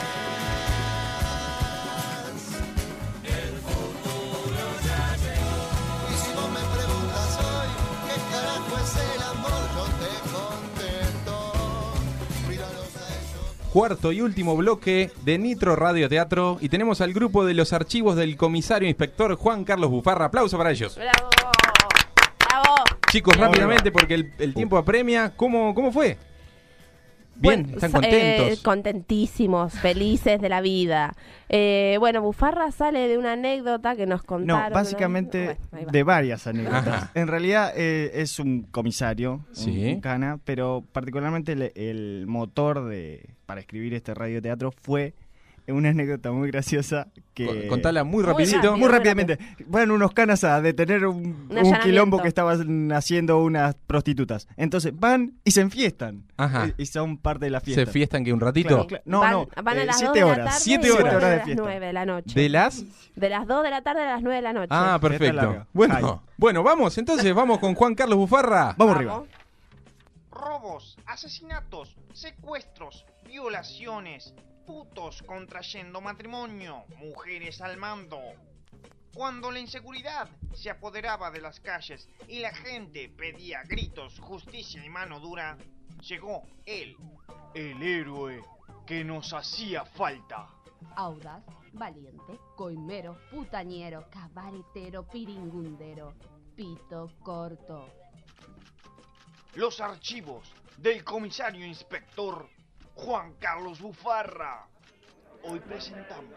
Cuarto y último bloque de Nitro Radio Teatro y tenemos al grupo de los archivos del comisario inspector Juan Carlos Bufarra. Aplauso para ellos. ¡Bravo! ¡Bravo! Chicos, rápidamente porque el, el tiempo apremia. ¿Cómo, cómo fue? Bien, bueno, ¿están contentos? Eh, contentísimos, felices de la vida. Eh, bueno, Bufarra sale de una anécdota que nos contaron. No, básicamente bueno, va. de varias anécdotas. Ajá. En realidad eh, es un comisario, Sí. un, un cana, pero particularmente el, el motor de para escribir este radioteatro fue una anécdota muy graciosa que... Contala muy rapidito. Muy rápidamente. Fueron unos canas a detener un, Un un quilombo allanamiento. que estaban haciendo unas prostitutas. Entonces van y se enfiestan. Ajá. Y, y son parte de la fiesta. ¿Se fiestan que un ratito? Claro, claro. No, van, no. Van a eh, las siete dos de la horas. tarde Siete y horas. vuelven de a las fiesta. nueve de la noche. ¿De las? De las dos de la tarde a las nueve de la noche. Ah, perfecto. larga. Bueno, Ay. bueno, vamos entonces, vamos con Juan Carlos Bufarra. Vamos arriba. robos, asesinatos, secuestros, violaciones, putos contrayendo matrimonio, mujeres al mando. Cuando la inseguridad se apoderaba de las calles y la gente pedía a gritos justicia y mano dura, llegó él, el héroe que nos hacía falta. Audaz, valiente, coimero, putañero, cabaretero, piringundero, pito corto. Los archivos del comisario inspector Juan Carlos Bufarra. Hoy presentamos.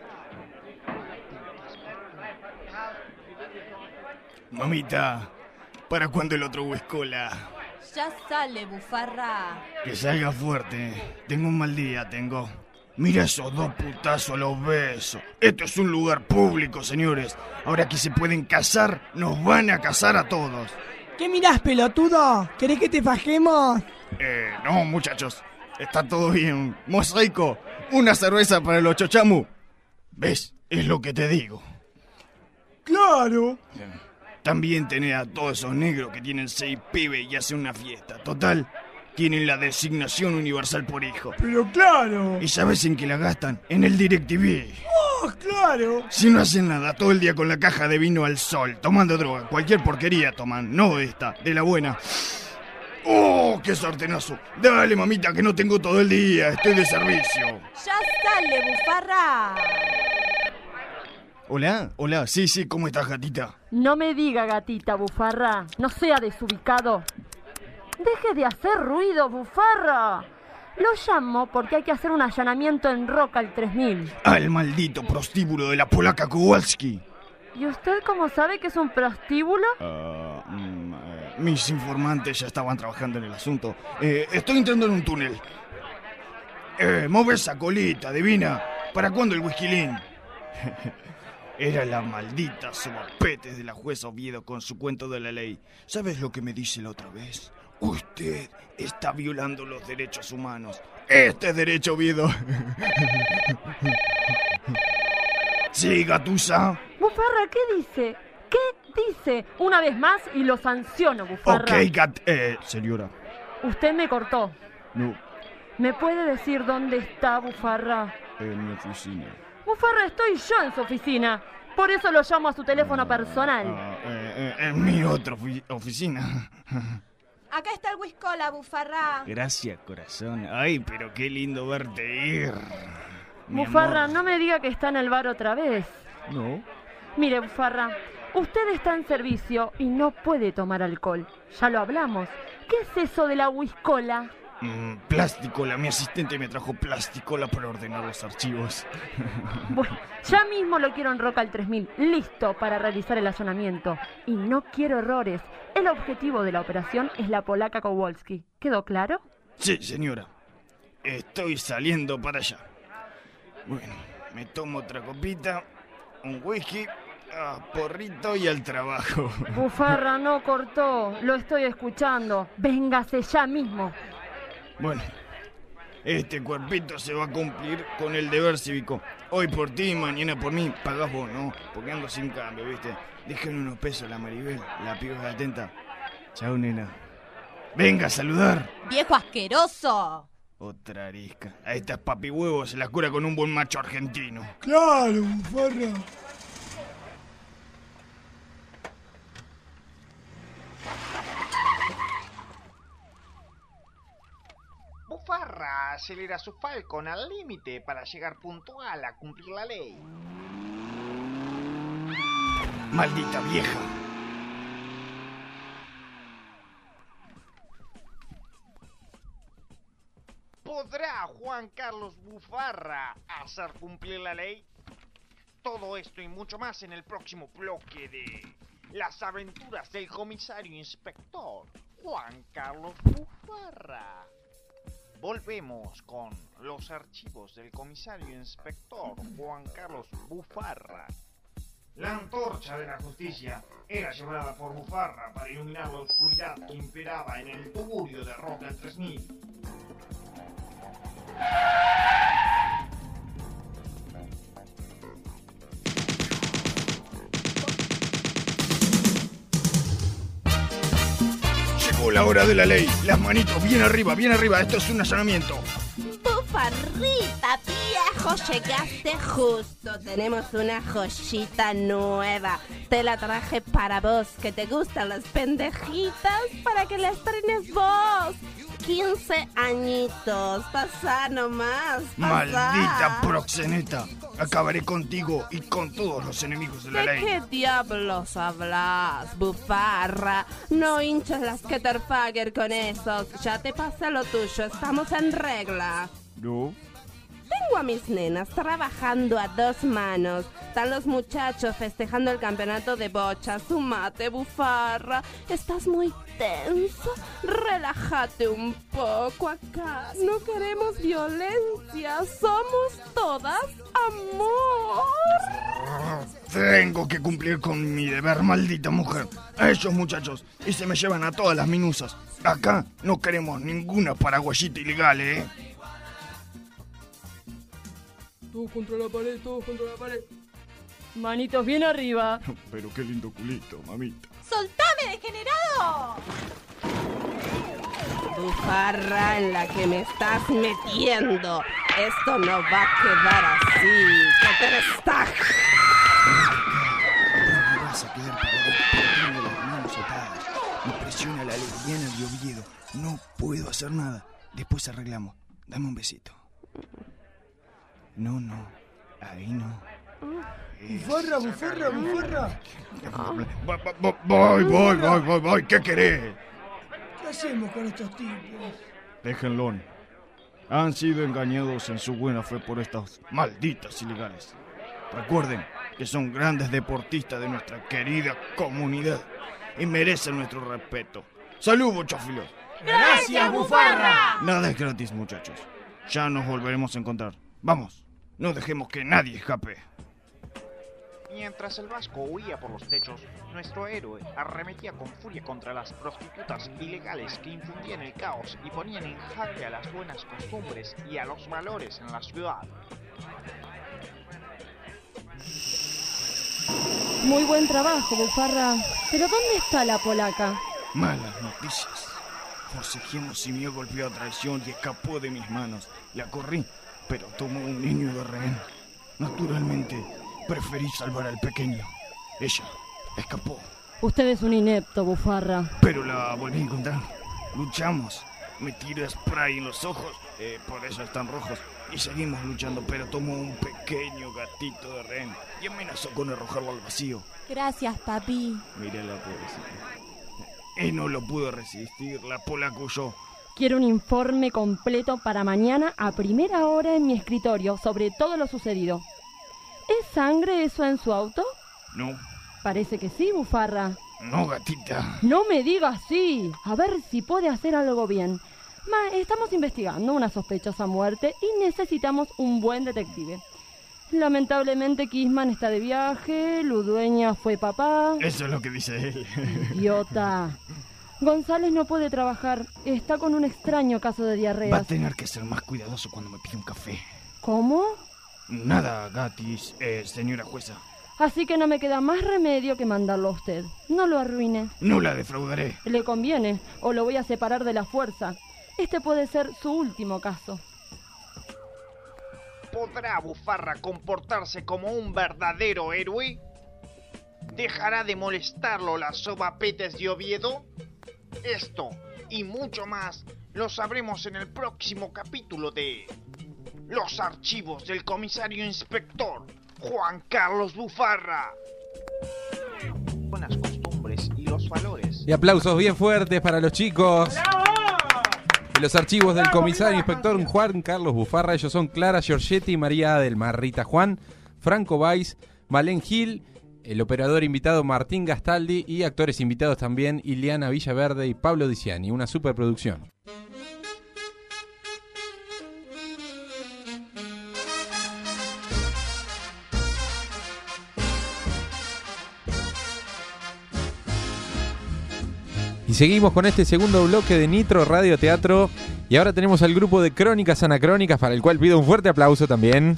Mamita, ¿para cuándo el otro Huescola? Ya sale, Bufarra. Que salga fuerte. Tengo un mal día, tengo. Mira esos dos putazos a los besos. Esto es un lugar público, señores. Ahora que se pueden casar, nos van a casar a todos. ¿Qué mirás, pelotudo? ¿Querés que te fajemos? Eh, no, muchachos. Está todo bien. Mosaico, una cerveza para los chochamu. ¿Ves? Es lo que te digo. Claro. También tenés a todos esos negros que tienen seis pibes y hacen una fiesta. Total, tienen la designación universal por hijo. Pero claro. ¿Y sabes en qué la gastan? En el DirecTV. ¡Oh, claro! Si no hacen nada, todo el día con la caja de vino al sol, tomando droga. Cualquier porquería toman, no esta, de la buena. ¡Oh, qué sartenazo! Dale, mamita, que no tengo todo el día, estoy de servicio. Ya sale, Bufarra. Hola, hola, sí, sí, ¿cómo estás, gatita? No me diga, gatita, Bufarra, no sea desubicado. Deje de hacer ruido, Bufarra. Lo llamo porque hay que hacer un allanamiento en Roca al tres mil. Al maldito prostíbulo de la polaca Kowalski. ¿Y usted cómo sabe que es un prostíbulo? Uh, mm, eh, mis informantes ya estaban trabajando en el asunto. Eh, estoy entrando en un túnel. Eh, mueve esa colita, divina. ¿Para cuándo el whisky-lín? Era la maldita sobapetes de la jueza Oviedo con su cuento de la ley. ¿Sabes lo que me dice la otra vez? Usted está violando los derechos humanos. Este es derecho, Oviedo. Sí, gatusa. Bufarra, ¿qué dice? ¿Qué dice? Una vez más y lo sanciono, Bufarra. Ok, gat... Eh, señora. Usted me cortó. No, ¿Me puede decir dónde está, Bufarra? en mi oficina. Bufarra, estoy yo en su oficina. Por eso lo llamo a su teléfono personal. Ah, eh, eh, en mi otra ofi- oficina. Acá está el Whiskola, Bufarra. Gracias, corazón. Ay, pero qué lindo verte ir. Mi Bufarra, amor. no me diga que está en el bar otra vez. No. Mire, Bufarra, usted está en servicio y no puede tomar alcohol. Ya lo hablamos. ¿Qué es eso de la Whiskola? Mm, plásticola, mi asistente me trajo plásticola para ordenar los archivos. Bueno, ya mismo lo quiero en Roca al tres mil, listo para realizar el allanamiento. Y no quiero errores. El objetivo de la operación es la polaca Kowalski. ¿Quedó claro? Sí, señora. Estoy saliendo para allá. Bueno, me tomo otra copita, un whisky, ah, porrito y al trabajo. Bufarra, no cortó. Lo estoy escuchando. Véngase ya mismo. Bueno, este cuerpito se va a cumplir con el deber cívico. Hoy por ti, mañana por mí. Pagás vos, ¿no? Porque ando sin cambio, ¿viste? Déjenme unos pesos a la Maribel, la piba atenta. Chao, nena. Venga a saludar. ¡Viejo asqueroso! Otra arisca. A estas papi huevos se las cura con un buen macho argentino. Claro, Bufarra. Bufarra acelera su Falcon al límite para llegar puntual a cumplir la ley. Maldita vieja. ¿Podrá Juan Carlos Bufarra hacer cumplir la ley? Todo esto y mucho más en el próximo bloque de Las aventuras del comisario inspector Juan Carlos Bufarra. Volvemos con los archivos del comisario inspector Juan Carlos Bufarra. La antorcha de la justicia era llevada por Bufarra para iluminar la oscuridad que imperaba en el tugurio de Roca tres mil. Llegó Llegó la hora de la ley. Las manitos bien arriba, bien arriba. Esto es un allanamiento. Bufarrita, viejo, llegaste justo. Tenemos una joyita nueva. Te la traje para vos, que te gustan las pendejitas, para que la estrenes vos. quince añitos, pasá nomás, pasá. Maldita proxeneta. Acabaré contigo y con todos los enemigos de la ¿De ley. qué diablos hablas, bufarra? No hinches las Ketterfager con esos. Ya te pasé lo tuyo, estamos en regla. No. Tengo a mis nenas trabajando a dos manos. Están los muchachos festejando el campeonato de bocha. Sumate, bufarra. Estás muy tenso. Relájate un poco acá. No queremos violencia. Somos todas amor. Tengo que cumplir con mi deber, maldita mujer. A esos muchachos. Y se me llevan a todas las minusas. Acá no queremos ninguna paraguayita ilegal, ¿eh? Todos contra la pared, todos contra la pared. Manitos bien arriba. Pero qué lindo culito, mamita. ¡Soltame, degenerado! Bufarra en la que me estás metiendo. Esto no va a quedar así. ¡Que te restaje! No vas a quedar parado. Tengo las manos atadas. Me presiona la lesbiana de Oviedo. No puedo hacer nada. Después arreglamos. Dame un besito. No, no. Ahí no. Bufarra, bufarra, bufarra. Voy, voy, voy, voy, voy. ¿Qué querés? ¿Qué hacemos con estos tipos? Déjenlo. Han sido engañados en su buena fe por estas malditas ilegales. Recuerden que son grandes deportistas de nuestra querida comunidad y merecen nuestro respeto. ¡Salud, bochófilos! ¡Gracias, bufarra! Nada es gratis, muchachos. Ya nos volveremos a encontrar. Vamos. No dejemos que nadie escape. Mientras el vasco huía por los techos, nuestro héroe arremetía con furia contra las prostitutas ilegales que infundían el caos y ponían en jaque a las buenas costumbres y a los valores en la ciudad. Muy buen trabajo, bufarra. Pero ¿dónde está la polaca? Malas noticias. Forcejeando Simio golpeó a traición y escapó de mis manos. La corrí, pero tomó un niño de rehén. Naturalmente, preferí salvar al pequeño. Ella escapó, Usted es un inepto, bufarra. pero la volví a encontrar. Luchamos. Me tiró spray en los ojos, eh, por eso están rojos. Y seguimos luchando, pero tomó un pequeño gatito de rehén y amenazó con arrojarlo al vacío. Gracias, papi. Miré la pobrecita. Y no lo pudo resistir, la polaca huyó. Quiero un informe completo para mañana a primera hora en mi escritorio sobre todo lo sucedido. ¿Es sangre eso en su auto? No, Parece que sí, bufarra. no, gatita. No me diga así. A ver si puede hacer algo bien. Ma, estamos investigando una sospechosa muerte y necesitamos un buen detective. Lamentablemente Kisman está de viaje, Ludueña fue papá. Eso es lo que dice él. Idiota. González no puede trabajar, está con un extraño caso de Va a diarrea. tener que ser más cuidadoso cuando me pide un café. ¿Cómo? Nada, gatis, eh, señora jueza. Así que no me queda más remedio que mandarlo a usted. No lo arruine. No la defraudaré. Le conviene, o lo voy a separar de la fuerza. Este puede ser su último caso. ¿Podrá Bufarra comportarse como un verdadero héroe? ¿Dejará de molestarlo las sobapetes de Oviedo? Esto y mucho más lo sabremos en el próximo capítulo de Los archivos del comisario inspector Juan Carlos Bufarra. Buenas costumbres y los valores. Y aplausos bien fuertes para los chicos. De los archivos del comisario inspector Juan Carlos Bufarra. Ellos son Clara Giorgetti, María Adelmar, Rita Juan, Franco Valls, Malén Gil, el operador invitado Martín Gastaldi y actores invitados también Ileana Villaverde y Pablo Diciani. Una superproducción. Y seguimos con este segundo bloque de Nitro Radio Teatro. Y ahora tenemos al grupo de Crónicas Anacrónicas, para el cual pido un fuerte aplauso también.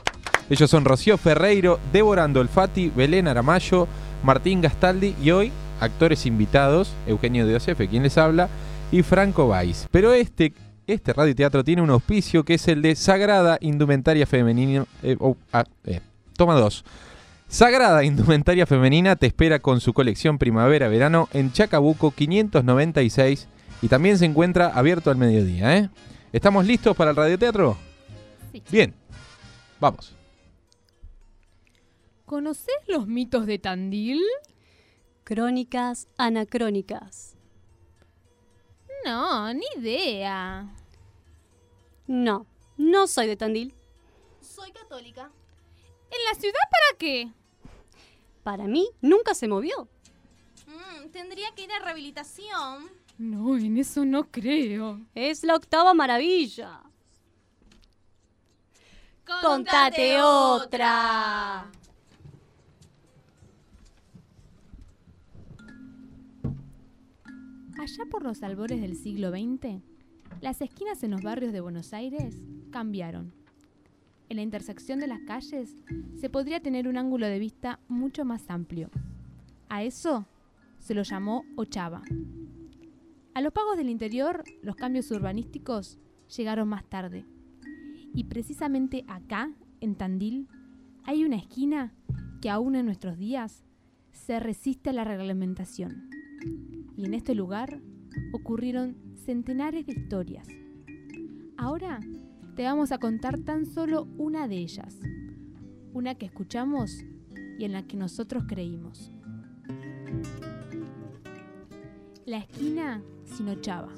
Ellos son Rocío Ferreiro, Débora Andolfati, Belén Aramayo, Martín Gastaldi y hoy actores invitados, Eugenio de Osefe, quien les habla, y Franco Valls. Pero este, este radioteatro tiene un auspicio que es el de Sagrada Indumentaria Femenina. Eh, oh, ah, eh, toma dos. Sagrada Indumentaria Femenina te espera con su colección primavera-verano en Chacabuco quinientos noventa y seis y también se encuentra abierto al mediodía, ¿eh? ¿Estamos listos para el radioteatro? Sí. Bien, vamos. ¿Conocés los mitos de Tandil? Crónicas anacrónicas. No, ni idea. No, no soy de Tandil. Soy católica. ¿En la ciudad para qué? Para mí nunca se movió. Mm, tendría que ir a rehabilitación. No, en eso no creo. Es la octava maravilla. Contate otra. Allá por los albores del siglo veinte, las esquinas en los barrios de Buenos Aires cambiaron. En la intersección de las calles se podría tener un ángulo de vista mucho más amplio. A eso se lo llamó ochava. A los pagos del interior, los cambios urbanísticos llegaron más tarde. Y precisamente acá, en Tandil, hay una esquina que aún en nuestros días se resiste a la reglamentación. Y en este lugar ocurrieron centenares de historias. Ahora te vamos a contar tan solo una de ellas, una que escuchamos y en la que nosotros creímos. La esquina sin ochava.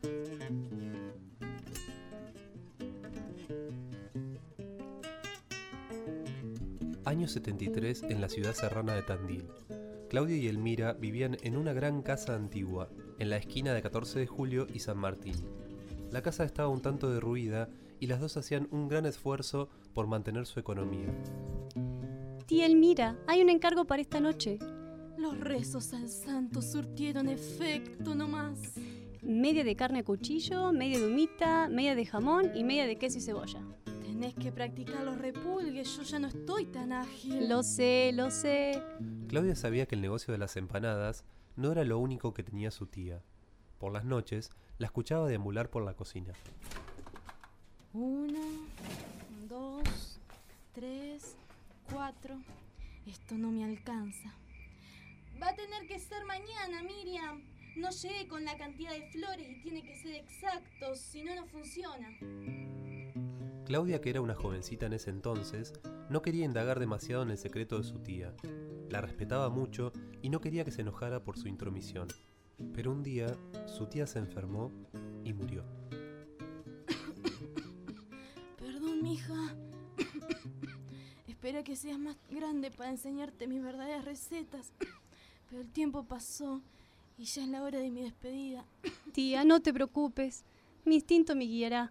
Año setenta y tres en la ciudad serrana de Tandil. Claudio y Elmira vivían en una gran casa antigua, en la esquina de catorce de julio y San Martín. La casa estaba un tanto derruida y las dos hacían un gran esfuerzo por mantener su economía. Tía Elmira, hay un encargo para esta noche. Los rezos al santo surtieron efecto nomás. Media de carne a cuchillo, media de humita, media de jamón y media de queso y cebolla. Tenés que practicar los repulgues, yo ya no estoy tan ágil. Lo sé, lo sé. Claudia sabía que el negocio de las empanadas no era lo único que tenía su tía. Por las noches la escuchaba deambular por la cocina. Uno, dos, tres, cuatro. Esto no me alcanza. Va a tener que ser mañana, Miriam. No llegué con la cantidad de flores y tiene que ser exacto, si no, no funciona. Claudia, que era una jovencita en ese entonces, no quería indagar demasiado en el secreto de su tía. La respetaba mucho y no quería que se enojara por su intromisión. Pero un día, su tía se enfermó y murió. Perdón, mija. Espera que seas más grande para enseñarte mis verdaderas recetas. Pero el tiempo pasó y ya es la hora de mi despedida. Tía, no te preocupes. Mi instinto me guiará.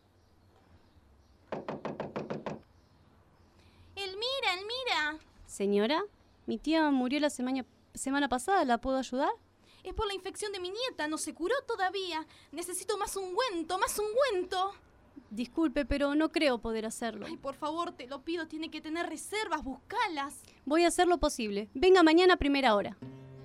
Elmira, Elmira. Señora, mi tía murió la semana, semana pasada. ¿La puedo ayudar? Es por la infección de mi nieta. No se curó todavía. Necesito más ungüento, más ungüento. Disculpe, pero no creo poder hacerlo. Ay, por favor, te lo pido. Tiene que tener reservas. Buscalas. Voy a hacer lo posible. Venga mañana a primera hora.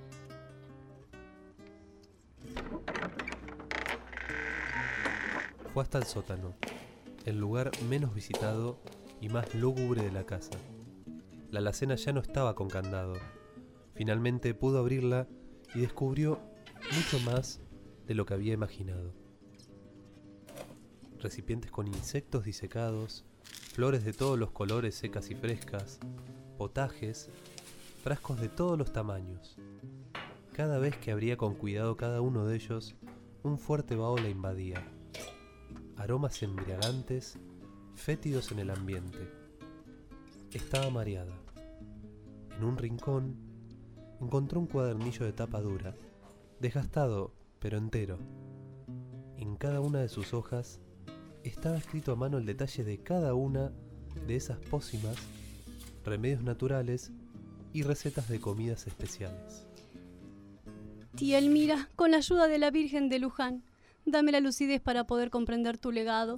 Fue hasta el sótano, el lugar menos visitado y más lúgubre de la casa. La alacena ya no estaba con candado. Finalmente pudo abrirla y descubrió mucho más de lo que había imaginado. Recipientes con insectos disecados, flores de todos los colores secas y frescas, potajes, frascos de todos los tamaños. Cada vez que abría con cuidado cada uno de ellos, un fuerte vaho la invadía. Aromas embriagantes, fétidos en el ambiente. Estaba mareada. En un rincón, encontró un cuadernillo de tapa dura, desgastado, pero entero. En cada una de sus hojas estaba escrito a mano el detalle de cada una de esas pócimas, remedios naturales y recetas de comidas especiales. Tía Elmira, con la ayuda de la Virgen de Luján, dame la lucidez para poder comprender tu legado.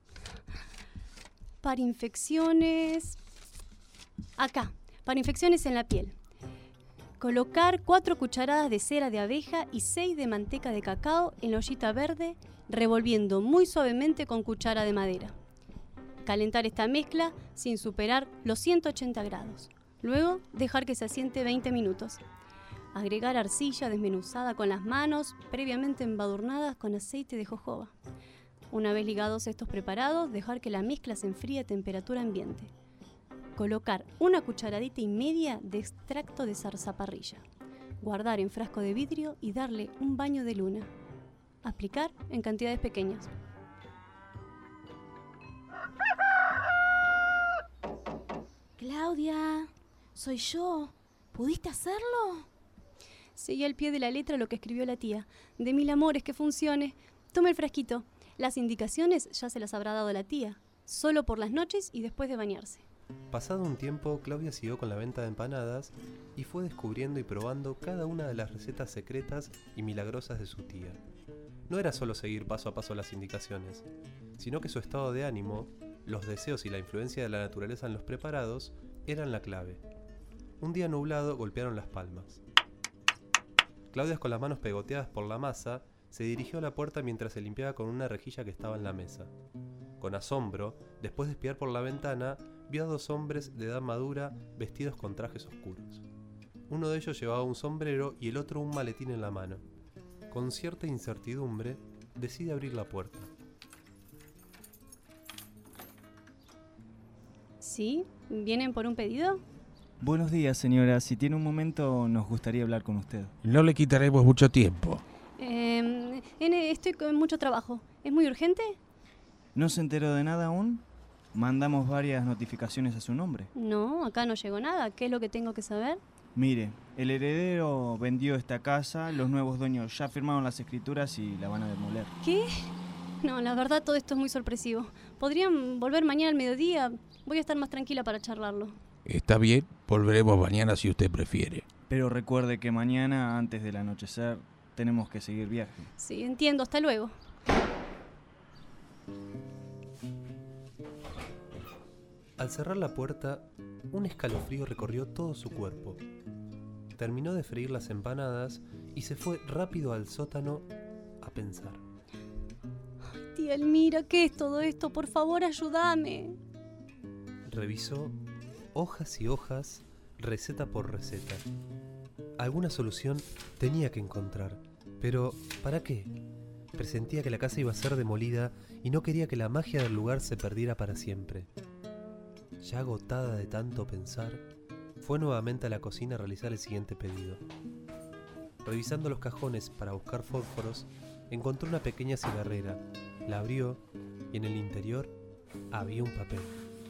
Para infecciones... Acá, para infecciones en la piel. Colocar cuatro cucharadas de cera de abeja y seis de manteca de cacao en la ollita verde, revolviendo muy suavemente con cuchara de madera. Calentar esta mezcla sin superar los ciento ochenta grados. Luego, dejar que se asiente veinte minutos. Agregar arcilla desmenuzada con las manos, previamente embadurnadas con aceite de jojoba. Una vez ligados estos preparados, dejar que la mezcla se enfríe a temperatura ambiente. Colocar una cucharadita y media de extracto de zarzaparrilla. Guardar en frasco de vidrio y darle un baño de luna. Aplicar en cantidades pequeñas. Claudia, soy yo. ¿Pudiste hacerlo? Seguí al pie de la letra lo que escribió la tía. De mil amores, que funcione. Tome el frasquito. Las indicaciones ya se las habrá dado la tía. Solo por las noches y después de bañarse. Pasado un tiempo, Claudia siguió con la venta de empanadas y fue descubriendo y probando cada una de las recetas secretas y milagrosas de su tía. No era solo seguir paso a paso las indicaciones, sino que su estado de ánimo, los deseos y la influencia de la naturaleza en los preparados eran la clave. Un día nublado golpearon las palmas. Claudia, con las manos pegoteadas por la masa, se dirigió a la puerta mientras se limpiaba con una rejilla que estaba en la mesa. Con asombro, después de espiar por la ventana, vio a dos hombres de edad madura vestidos con trajes oscuros. Uno de ellos llevaba un sombrero y el otro un maletín en la mano. Con cierta incertidumbre, decide abrir la puerta. ¿Sí? ¿Vienen por un pedido? Buenos días, señora. Si tiene un momento, nos gustaría hablar con usted. No le quitaremos mucho tiempo. Eh, estoy con mucho trabajo. ¿Es muy urgente? ¿No se enteró de nada aún? Mandamos varias notificaciones a su nombre. No, acá no llegó nada. ¿Qué es lo que tengo que saber? Mire, el heredero vendió esta casa, los nuevos dueños ya firmaron las escrituras y la van a demoler. ¿Qué? No, la verdad todo esto es muy sorpresivo. ¿Podrían volver mañana al mediodía? Voy a estar más tranquila para charlarlo. Está bien, volveremos mañana si usted prefiere. Pero recuerde que mañana, antes del anochecer, tenemos que seguir viaje. Sí, entiendo. Hasta luego. Al cerrar la puerta, un escalofrío recorrió todo su cuerpo. Terminó de freír las empanadas y se fue rápido al sótano a pensar. Tía Elmira, ¿qué es todo esto? Por favor, ayúdame. Revisó hojas y hojas, receta por receta. Alguna solución tenía que encontrar, pero ¿para qué? Presentía que la casa iba a ser demolida y no quería que la magia del lugar se perdiera para siempre. Ya agotada de tanto pensar, fue nuevamente a la cocina a realizar el siguiente pedido. Revisando los cajones para buscar fósforos, encontró una pequeña cigarrera, la abrió y en el interior había un papel.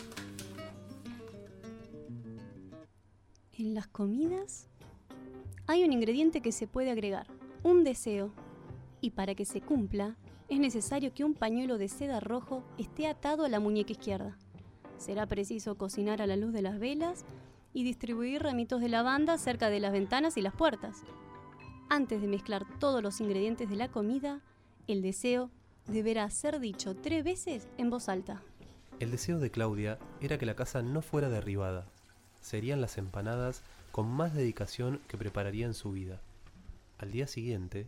En las comidas hay un ingrediente que se puede agregar, un deseo. Y para que se cumpla, es necesario que un pañuelo de seda rojo esté atado a la muñeca izquierda. Será preciso cocinar a la luz de las velas y distribuir ramitos de lavanda cerca de las ventanas y las puertas. Antes de mezclar todos los ingredientes de la comida, el deseo deberá ser dicho tres veces en voz alta. El deseo de Claudia era que la casa no fuera derribada. Serían las empanadas con más dedicación que prepararía en su vida. Al día siguiente...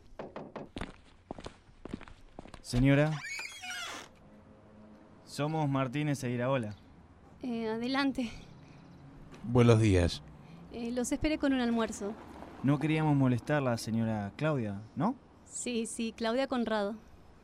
Señora, somos Martínez e Iraola. Eh, adelante. Buenos días. Eh, los esperé con un almuerzo. No queríamos molestarla, señora Claudia, ¿no? Sí, sí, Claudia Conrado.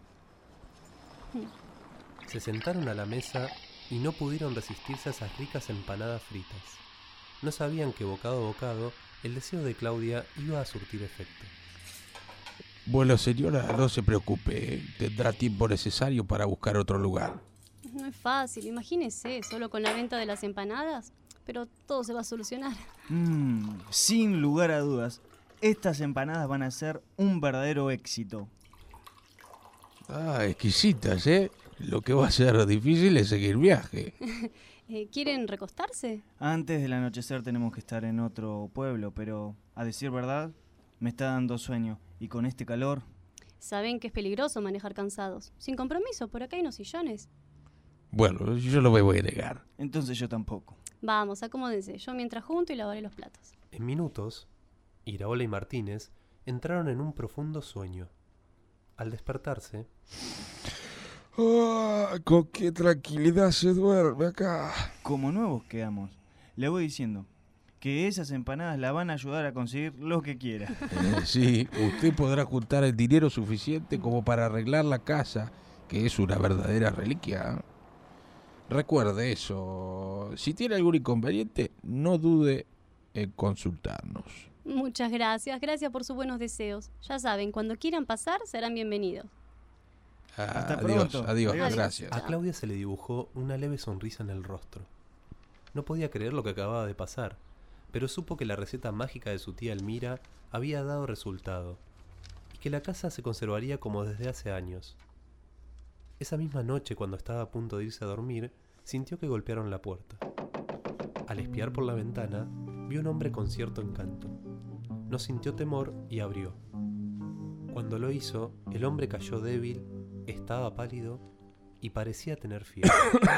Se sentaron a la mesa y no pudieron resistirse a esas ricas empanadas fritas. No sabían que bocado a bocado el deseo de Claudia iba a surtir efecto. Bueno, señora, no se preocupe. Tendrá tiempo necesario para buscar otro lugar. No es fácil, imagínese, solo con la venta de las empanadas. Pero todo se va a solucionar. Mm, sin lugar a dudas, estas empanadas van a ser un verdadero éxito. Ah, exquisitas, ¿eh? Lo que va a ser difícil es seguir viaje. eh, ¿Quieren recostarse? Antes del anochecer tenemos que estar en otro pueblo, pero a decir verdad, me está dando sueño. Y con este calor... Saben que es peligroso manejar cansados. Sin compromiso, por acá hay unos sillones. Bueno, yo no me voy a negar. Entonces yo tampoco. Vamos, acomódense. Yo mientras junto y lavaré los platos. En minutos, Iraola y Martínez entraron en un profundo sueño. Al despertarse... Oh, con qué tranquilidad se duerme acá. Como nuevos quedamos. Le voy diciendo que esas empanadas la van a ayudar a conseguir lo que quiera. Eh, sí, usted podrá juntar el dinero suficiente como para arreglar la casa, que es una verdadera reliquia. Recuerde eso. Si tiene algún inconveniente, no dude en consultarnos. Muchas gracias, gracias por sus buenos deseos. Ya saben, cuando quieran pasar, serán bienvenidos. Ah, Hasta adiós, pronto. adiós, Adiós. gracias. A Claudia se le dibujó una leve sonrisa en el rostro. No podía creer lo que acababa de pasar, pero supo que la receta mágica de su tía Elmira había dado resultado, y que la casa se conservaría como desde hace años. Esa misma noche, cuando estaba a punto de irse a dormir, sintió que golpearon la puerta. Al espiar por la ventana, vio un hombre con cierto encanto. No sintió temor y abrió. Cuando lo hizo, el hombre cayó débil, estaba pálido y parecía tener fiebre.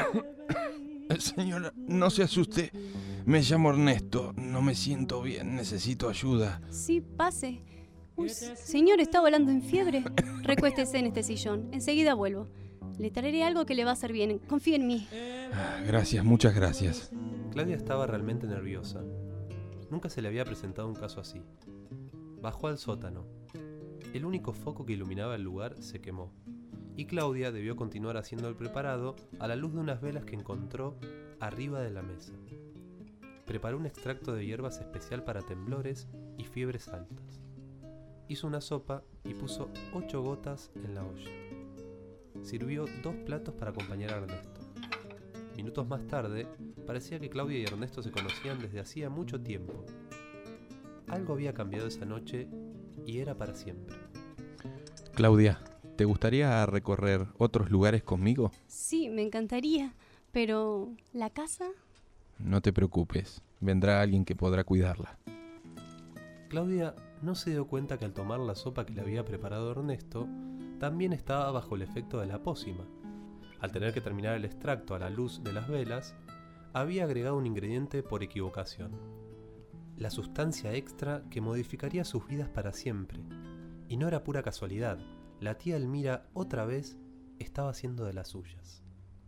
Señora, no se asuste. Me llamo Ernesto. No me siento bien. Necesito ayuda. Sí, pase. Uy, señor, ¿está volando en fiebre? Recuéstese en este sillón. Enseguida vuelvo. Le traeré algo que le va a hacer bien. Confíe en mí. Gracias, muchas gracias. Claudia estaba realmente nerviosa. Nunca se le había presentado un caso así. Bajó al sótano. El único foco que iluminaba el lugar se quemó, y Claudia debió continuar haciendo el preparado a la luz de unas velas que encontró arriba de la mesa. Preparó un extracto de hierbas especial para temblores y fiebres altas. Hizo una sopa y puso ocho gotas en la olla. Sirvió dos platos para acompañar a Ernesto. Minutos más tarde, parecía que Claudia y Ernesto se conocían desde hacía mucho tiempo. Algo había cambiado esa noche y era para siempre. Claudia, ¿te gustaría recorrer otros lugares conmigo? Sí, me encantaría. Pero, ¿la casa? No te preocupes, vendrá alguien que podrá cuidarla. Claudia no se dio cuenta que al tomar la sopa que le había preparado Ernesto, también estaba bajo el efecto de la pócima. Al tener que terminar el extracto a la luz de las velas, había agregado un ingrediente por equivocación. La sustancia extra que modificaría sus vidas para siempre. Y no era pura casualidad, la tía Elmira otra vez estaba haciendo de las suyas.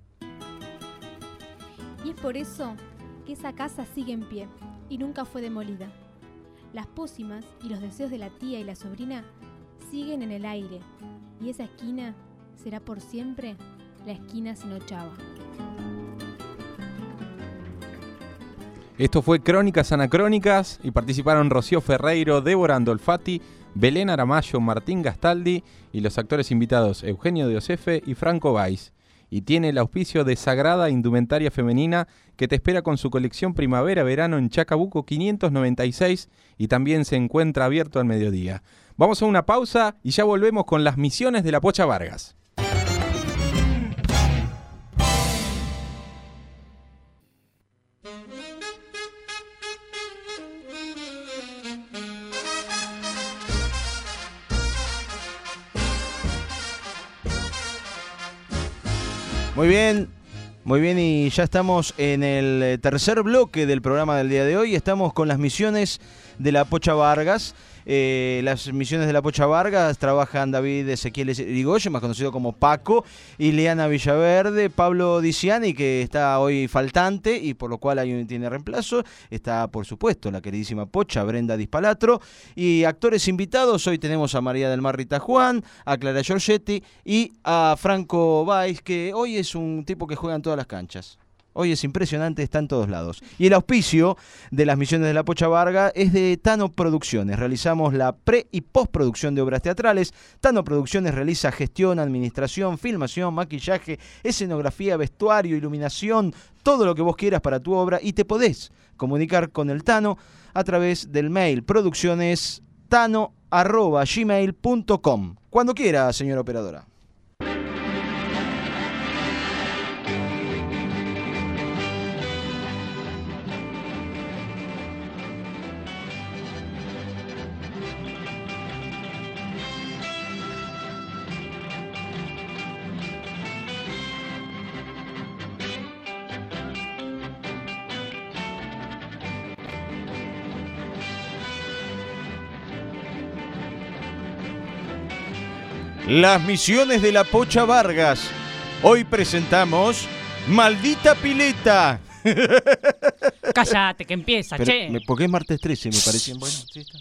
Y es por eso que esa casa sigue en pie y nunca fue demolida. Las pócimas y los deseos de la tía y la sobrina siguen en el aire, y esa esquina será por siempre la esquina sin ochava. Esto fue Crónicas Anacrónicas y participaron Rocío Ferreiro, Débora Andolfati, Belén Aramayo, Martín Gastaldi y los actores invitados Eugenio de Osefe y Franco Valls. Y tiene el auspicio de Sagrada Indumentaria Femenina, que te espera con su colección Primavera-Verano en Chacabuco quinientos noventa y seis y también se encuentra abierto al mediodía. Vamos a una pausa y ya volvemos con las misiones de la Pocha Vargas. Muy bien, muy bien, y ya estamos en el tercer bloque del programa del día de hoy. Estamos con las misiones de la Pocha Vargas. Eh, las misiones de la Pocha Vargas trabajan David Ezequiel Irigoyen, más conocido como Paco, Ileana Villaverde, Pablo Diciani, que está hoy faltante y por lo cual hay un, tiene reemplazo. Está, por supuesto, la queridísima Pocha, Brenda Dispalatro. Y actores invitados, hoy tenemos a María del Mar Rita Juan, a Clara Giorgetti y a Franco Valls, que hoy es un tipo que juega en todas las canchas. Hoy es impresionante, está en todos lados. Y el auspicio de las misiones de la Pocha Vargas es de Tano Producciones. Realizamos la pre- y postproducción de obras teatrales. Tano Producciones realiza gestión, administración, filmación, maquillaje, escenografía, vestuario, iluminación, todo lo que vos quieras para tu obra. Y te podés comunicar con el Tano a través del mail producciones tano arroba gmail punto com. Cuando quiera, señora operadora. Las misiones de la Pocha Vargas. Hoy presentamos Maldita Pileta. Cállate, que empieza, Pero, che. me- porque es martes trece, me parecían bueno. Sí, está.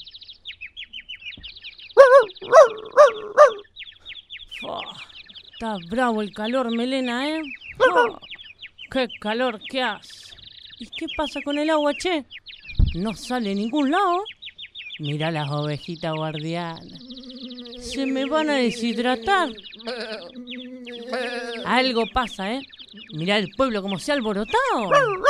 Oh, está bravo el calor, Melena, ¿eh? Oh, qué calor que hace. ¿Y qué pasa con el agua, che? No sale a ningún lado. Mirá las ovejitas guardianas. Se me van a deshidratar. Algo pasa, ¿eh? Mirá el pueblo como se ha alborotado.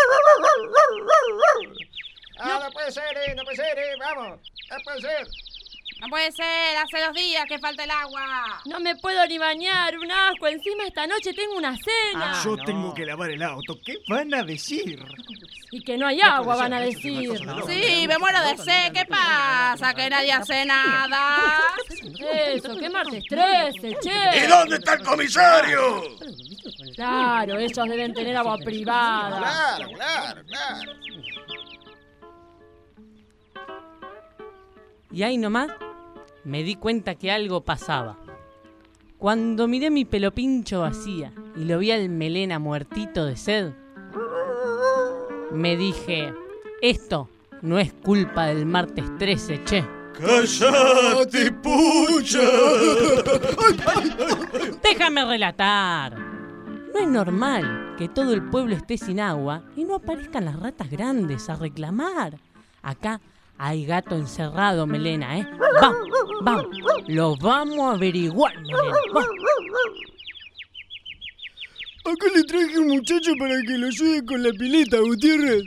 Ah, no puede ser, eh, no puede ser, eh, vamos, no puede ser. No puede ser, hace dos días que falta el agua. No me puedo ni bañar, un asco. Encima esta noche tengo una cena. Yo tengo que lavar el auto. ¿Qué van a decir? Y que no hay agua, van a decir. Sí, me muero de sed, ¿qué pasa? Que nadie hace nada. Eso, qué martes trece, che. ¿Y dónde está el comisario? Claro, ellos deben tener agua privada. Claro, claro, claro. Y ahí nomás me di cuenta que algo pasaba. Cuando miré mi pelo pincho vacía y lo vi al Melena muertito de sed, me dije, esto no es culpa del martes trece, che. ¡Cállate, pucha! Déjame relatar. No es normal que todo el pueblo esté sin agua y no aparezcan las ratas grandes a reclamar. Acá hay gato encerrado, Melena, ¿eh? Vamos, vamos, lo vamos a averiguar, Melena. Vamos. Acá le traje un muchacho para que lo ayude con la pileta, Gutiérrez.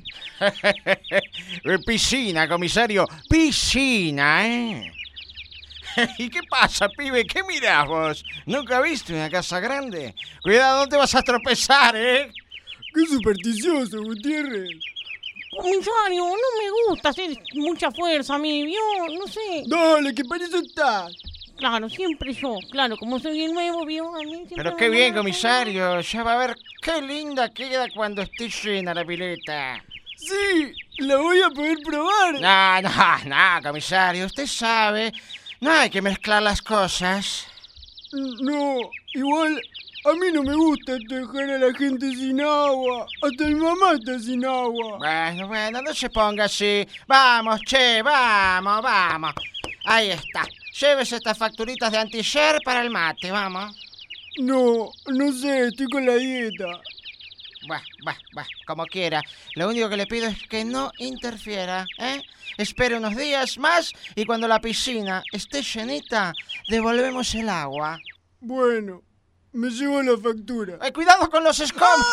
Piscina, comisario. Piscina, ¿eh? ¿Y qué pasa, pibe? ¿Qué mirás vos? ¿Nunca viste una casa grande? Cuidado, no te vas a tropezar, ¿eh? Qué supersticioso, Gutiérrez. Comisario, no me gusta hacer mucha fuerza a mí, ¿vio? No sé. Dale, que para eso está. Claro, siempre yo. Claro, como soy el nuevo, ¿vio? A mí siempre Pero me qué bien, gusta. comisario. Ya va a ver qué linda queda cuando esté llena la pileta. Sí, la voy a poder probar. No, no, no, comisario. Usted sabe, no hay que mezclar las cosas. No, igual a mí no me gusta dejar a la gente sin agua. Hasta mi mamá está sin agua. Bueno, bueno, no se ponga así. Vamos, che, vamos, vamos. Ahí está. Llévese estas facturitas de antier para el mate, vamos. No, no sé, estoy con la dieta. Bah, bah, bah, como quiera. Lo único que le pido es que no interfiera, ¿eh? Espere unos días más y cuando la piscina esté llenita, devolvemos el agua. Bueno, me llevo la factura. ¡Eh, cuidado con los escombros!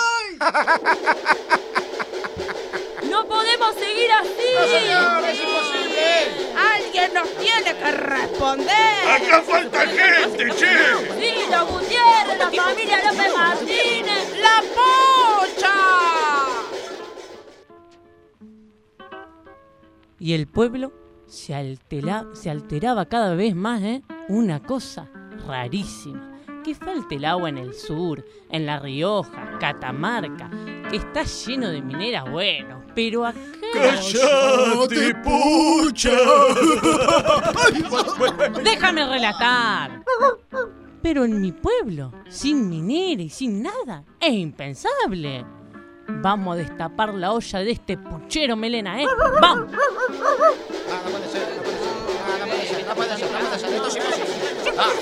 ¡No podemos seguir así! ¡No, señor, es imposible! Alguien nos tiene que responder. ¡Acá falta gente, che! ¡Sí, los Gutiérrez, la familia López Martínez! ¡La Pocha! Y el pueblo se, altera, se alteraba cada vez más, ¿eh? Una cosa rarísima. Que falte el agua en el sur, en La Rioja, Catamarca, que está lleno de mineras, bueno, pero acá... ¡Cállate, pucha! ¡Déjame relatar! Pero en mi pueblo, sin minera y sin nada, es impensable. Vamos a destapar la olla de este puchero, Melena, ¿eh? ¡Vamos! Ah, no puede ser, no puede ser. Ah, no puede ser, no puede ser, no puede ser. Esto es imposible. Ah.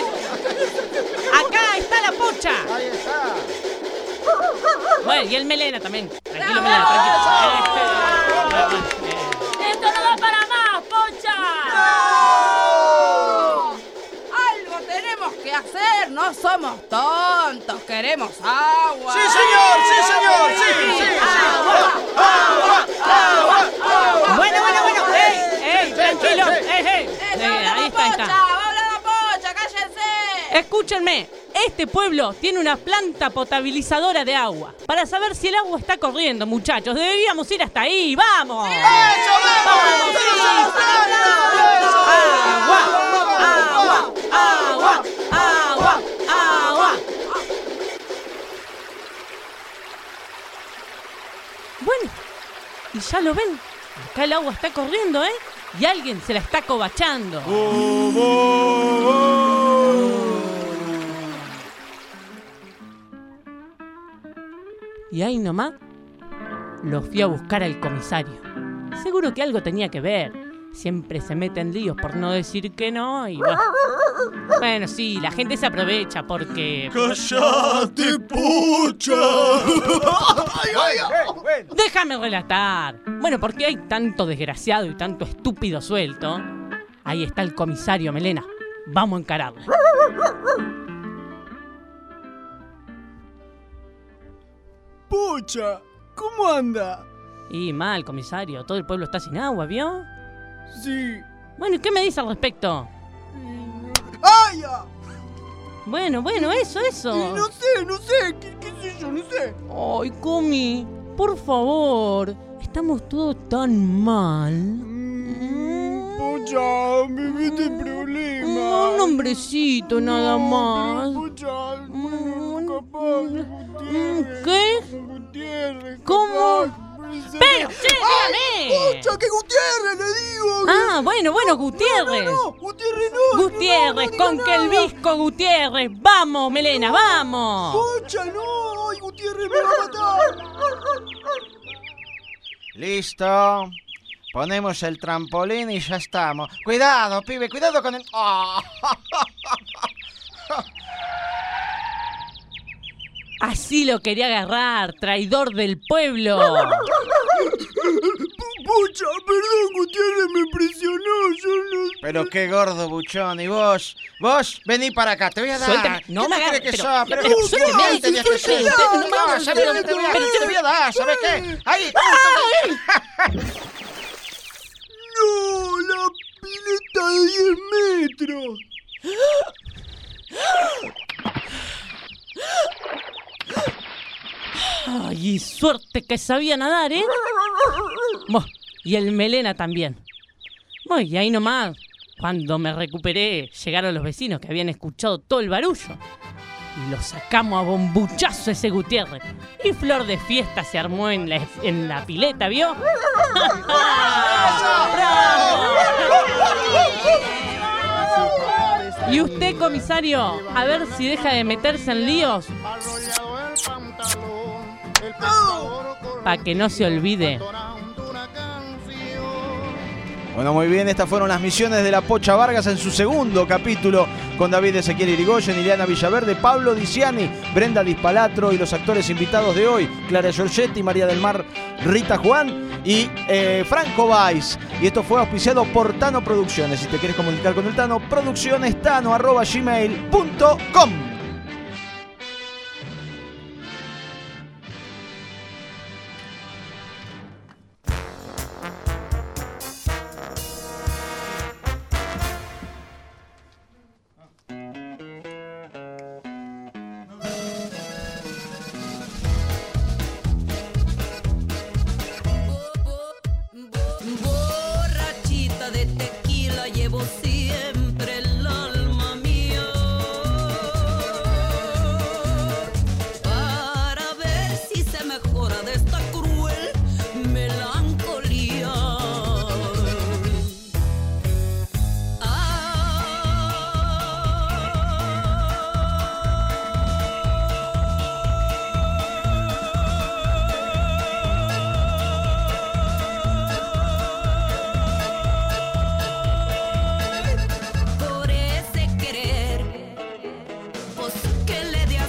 ¡Acá está la pocha! Ahí está. Bueno, y el Melena también. Tranquilo, Melena, tranquilo. ¡Esto no da para más, Pocha! ¡No! Algo tenemos que hacer, no somos tontos, queremos agua. ¡Sí, señor! ¡Sí, señor! ¡Sí, sí! ¡Agua! ¡Agua! ¡Agua! ¡Agua! Bueno, bueno, bueno. ¡Ey, ey, tranquilo! ¡Ey, ey! ¡Eh, Ahí está, ahí está. ¡Habla la Pocha, cállense! Escúchenme, este pueblo tiene una planta potabilizadora de agua. Para saber si el agua está corriendo, muchachos, deberíamos ir hasta ahí. ¡Vamos! ¡Eso, vamos! ¡Vamos! ¡Agua! ¡Agua! ¡Agua! ¡Agua! ¡Agua! Bueno, y ya lo ven. Acá el agua está corriendo, ¿eh? Y alguien se la está cobachando. ¡Oh, oh, oh! Y ahí nomás lo fui a buscar al comisario. Seguro que algo tenía que ver. Siempre se mete en líos por no decir que no y bueno. Bueno, sí, la gente se aprovecha porque... ¡Cállate, pucha! Déjame relatar. Bueno, porque hay tanto desgraciado y tanto estúpido suelto. Ahí está el comisario, Melena. Vamos a encararlo. Pucha, ¿cómo anda? Y mal, comisario. Todo el pueblo está sin agua, ¿vio? Sí. Bueno, ¿y qué me dice al respecto? ¡Ay! ya! Bueno, bueno, eso, eso. Y no sé, no sé, ¿qué, qué sé yo? No sé. Ay, Comi, por favor. Estamos todos tan mal. Mm, pucha, me mete en problemas. Un hombrecito nada más. Pucha, bueno, capaz, Gutiérrez. ¿Qué? Gutiérrez. ¿Cómo? Capaz. ¡Pero, che, dígame! ¡Pucha, que Gutiérrez, le digo! Ah, bueno, bueno, Gutiérrez. No, no, no, Gutiérrez no. Gutiérrez, no, no, con no que el Visco Gutiérrez. ¡Vamos, Melena, vamos! ¡Pucha, no! ¡Ay, Gutiérrez me va a matar! Listo. Ponemos el trampolín y ya estamos. Cuidado, pibe, cuidado con el... ¡Oh! Así lo quería agarrar, traidor del pueblo. Pucha, perdón, Gutiérrez me presionó, yo no... Pero qué gordo, buchón. Y vos, vos, vení para acá, te voy a dar. Suéltame, no ¿Qué me te agarres, crees que pero- sos? Pero, pero ¿qué suéltame, te tenías que suéltame, hacer? usted, No, no, ¿sabes no, lo que te voy a- pero- te voy a dar? ¿Sabes qué? Ahí. ¡No! ¡La pileta de diez metros! Ay, suerte que sabía nadar, ¿eh? Buah, y el Melena también. Bueno, y ahí nomás, cuando me recuperé, llegaron los vecinos que habían escuchado todo el barullo. Y lo sacamos a bombuchazo ese Gutiérrez. Y flor de fiesta se armó en la, en la pileta, ¿vio? Y usted, comisario, a ver si deja de meterse en líos. Para que no se olvide. Bueno, muy bien, estas fueron las misiones de la Pocha Vargas en su segundo capítulo con David Ezequiel Irigoyen, Ileana Villaverde, Pablo Diciani, Brenda Dispalatro y los actores invitados de hoy, Clara Giorgetti, María del Mar, Rita Juan y eh, Franco Valls. Y esto fue auspiciado por Tano Producciones. Si te quieres comunicar con el Tano, produccionestano arroba gmail punto com. Borrachita de tequila llevo siempre el alma mía para ver si se mejora de esta cruel melancolía. Por ese querer, pues ¿qué le he de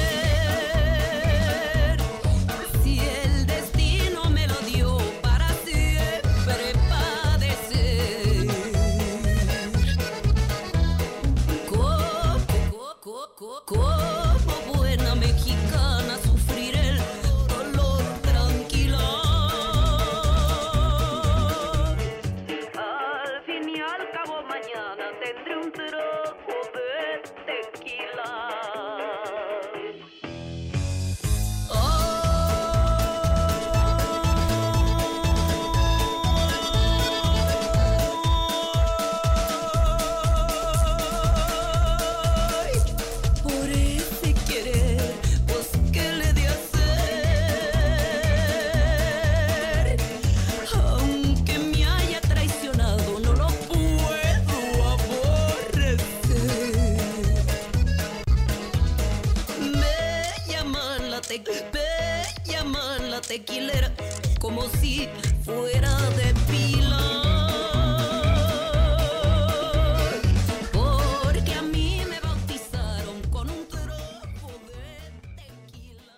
hacer? Si el destino me lo dio para siempre padecer. Como, co- co- como buena mexicana sufrir el dolor tranquila. Al fin y al cabo mañana tendré un trago de tequila. Ay, por ese querer, pues ¿qué le he de hacer? Aunque me haya traicionado, no lo puedo aborrecer. tequilera como si fuera de pila. Porque a mí me bautizaron con un tropo de tequila.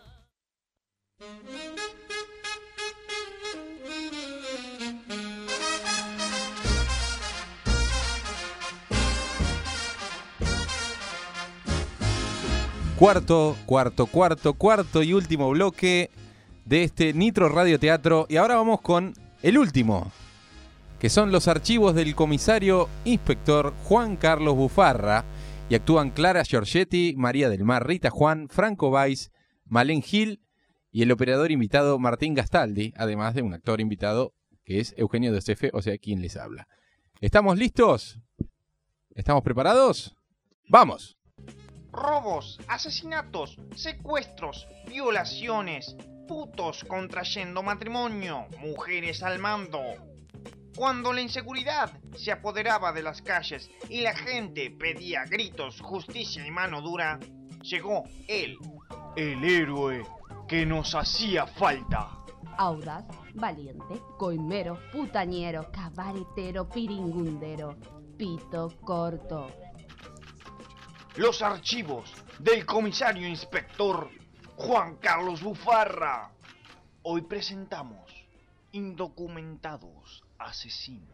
Cuarto, cuarto, cuarto, cuarto y último bloque de este Nitro Radio Teatro. Y ahora vamos con el último, que son los archivos del comisario inspector Juan Carlos Bufarra. Y actúan Clara Giorgetti, María del Mar, Rita Juan, Franco Valls, Malén Gil y el operador invitado Martín Gastaldi, además de un actor invitado que es Eugenio de Cefe, o sea, quien les habla. ¿Estamos listos? ¿Estamos preparados? ¡Vamos! Robos, asesinatos, secuestros, violaciones, putos contrayendo matrimonio, mujeres al mando. Cuando la inseguridad se apoderaba de las calles y la gente pedía a gritos justicia y mano dura, llegó él, el héroe que nos hacía falta. Audaz, valiente, coimero, putañero, cabaretero, piringundero, pito corto. Los archivos del comisario inspector Juan Carlos Bufarra. Hoy presentamos Indocumentados Asesinos.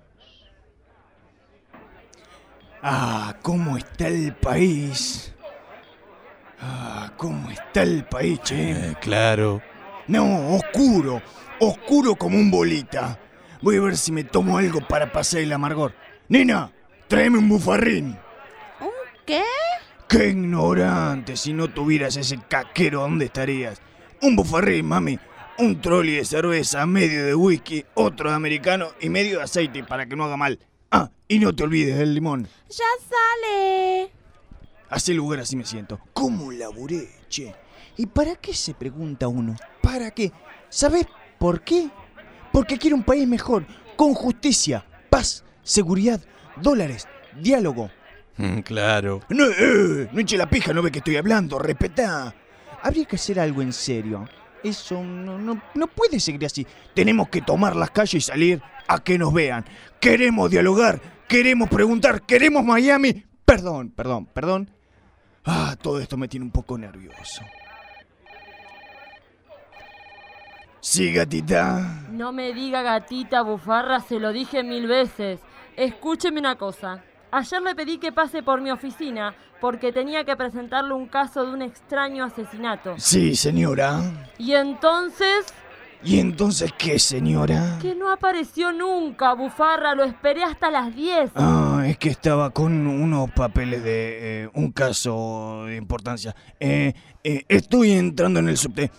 Ah, ¿cómo está el país? Ah, ¿cómo está el país, che? Eh, claro. No, oscuro, oscuro como un bolita. Voy a ver si me tomo algo para pasar el amargor. Nena, tráeme un bufarrín. ¿Un qué? ¡Qué ignorante! Si no tuvieras ese caquero, ¿dónde estarías? Un bufarrín, mami. Un trolli de cerveza, medio de whisky, otro de americano y medio de aceite para que no haga mal. Ah, y no te olvides del limón. ¡Ya sale! Hace lugar así me siento. ¿Cómo laburé, che? ¿Y para qué se pregunta uno? ¿Para qué? ¿Sabes por qué? Porque quiero un país mejor, con justicia, paz, seguridad, dólares, diálogo. Claro. No, eh, no eche la pija, no ve que estoy hablando, respetá. Habría que hacer algo en serio. Eso no, no, no puede seguir así. Tenemos que tomar las calles y salir a que nos vean. Queremos dialogar, queremos preguntar, queremos Miami. Perdón, perdón, perdón. Ah, todo esto me tiene un poco nervioso. Sí, gatita. No me diga gatita, Bufarra, se lo dije mil veces. Escúcheme una cosa. Ayer le pedí que pase por mi oficina porque tenía que presentarle un caso de un extraño asesinato. Sí, señora. ¿Y entonces? ¿Y entonces qué, señora? Que no apareció nunca, Bufarra, lo esperé hasta las diez. Ah, es que estaba con unos papeles de eh, un caso de importancia. Eh, eh, estoy entrando en el subte.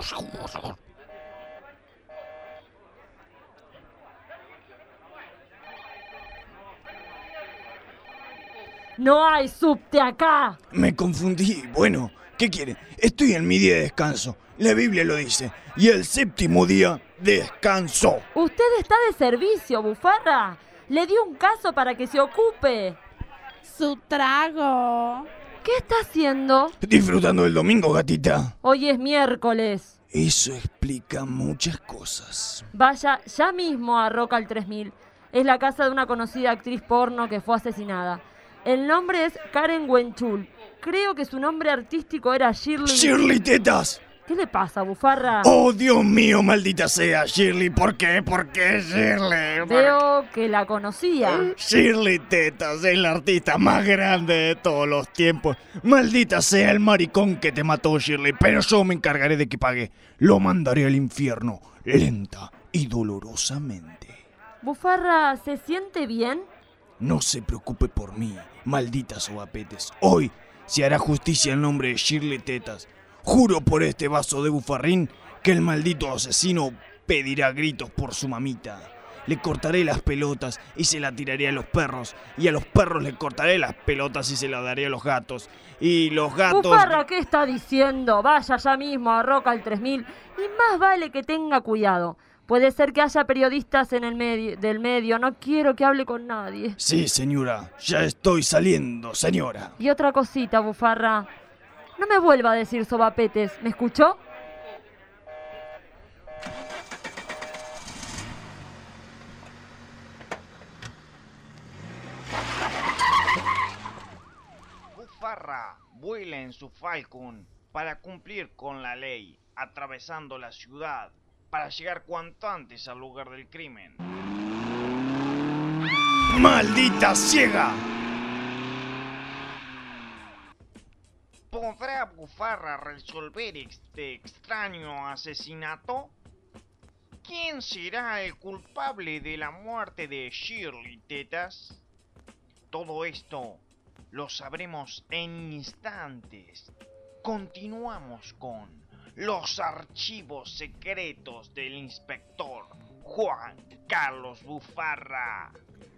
No hay subte acá. Me confundí. Bueno, ¿qué quieren? Estoy en mi día de descanso. La Biblia lo dice. Y el séptimo día descansó. Usted está de servicio, Bufarra. Le di un caso para que se ocupe. Su trago. ¿Qué está haciendo? Disfrutando del domingo, gatita. Hoy es miércoles. Eso explica muchas cosas. Vaya ya mismo a Roca al tres mil. Es la casa de una conocida actriz porno que fue asesinada. El nombre es Karen Wenchul. Creo que su nombre artístico era Shirley... ¡Shirley Tetas! ¿Qué le pasa, Bufarra? ¡Oh, Dios mío, maldita sea, Shirley! ¿Por qué? ¿Por qué, Shirley? Veo que la conocía. Shirley Tetas es la artista más grande de todos los tiempos. Maldita sea el maricón que te mató, Shirley. Pero yo me encargaré de que pague. Lo mandaré al infierno, lenta y dolorosamente. Bufarra, ¿se siente bien? No se preocupe por mí, malditas sobapetes. Hoy se hará justicia en nombre de Shirley Tetas. Juro por este vaso de bufarrín que el maldito asesino pedirá gritos por su mamita. Le cortaré las pelotas y se la tiraré a los perros. Y a los perros le cortaré las pelotas y se las daré a los gatos. Y los gatos... Bufarra, ¿qué está diciendo? Vaya ya mismo a Roca al tres mil. Y más vale que tenga cuidado. Puede ser que haya periodistas en el medio, del medio. No quiero que hable con nadie. Sí, señora. Ya estoy saliendo, señora. Y otra cosita, Bufarra. No me vuelva a decir sobapetes. ¿Me escuchó? en su Falcon para cumplir con la ley, atravesando la ciudad para llegar cuanto antes al lugar del crimen. ¡Maldita ciega! ¿Podrá Bufarra resolver este extraño asesinato? ¿Quién será el culpable de la muerte de Shirley Tetas? Todo esto lo sabremos en instantes. Continuamos con los archivos secretos del inspector Juan Carlos Bufarra.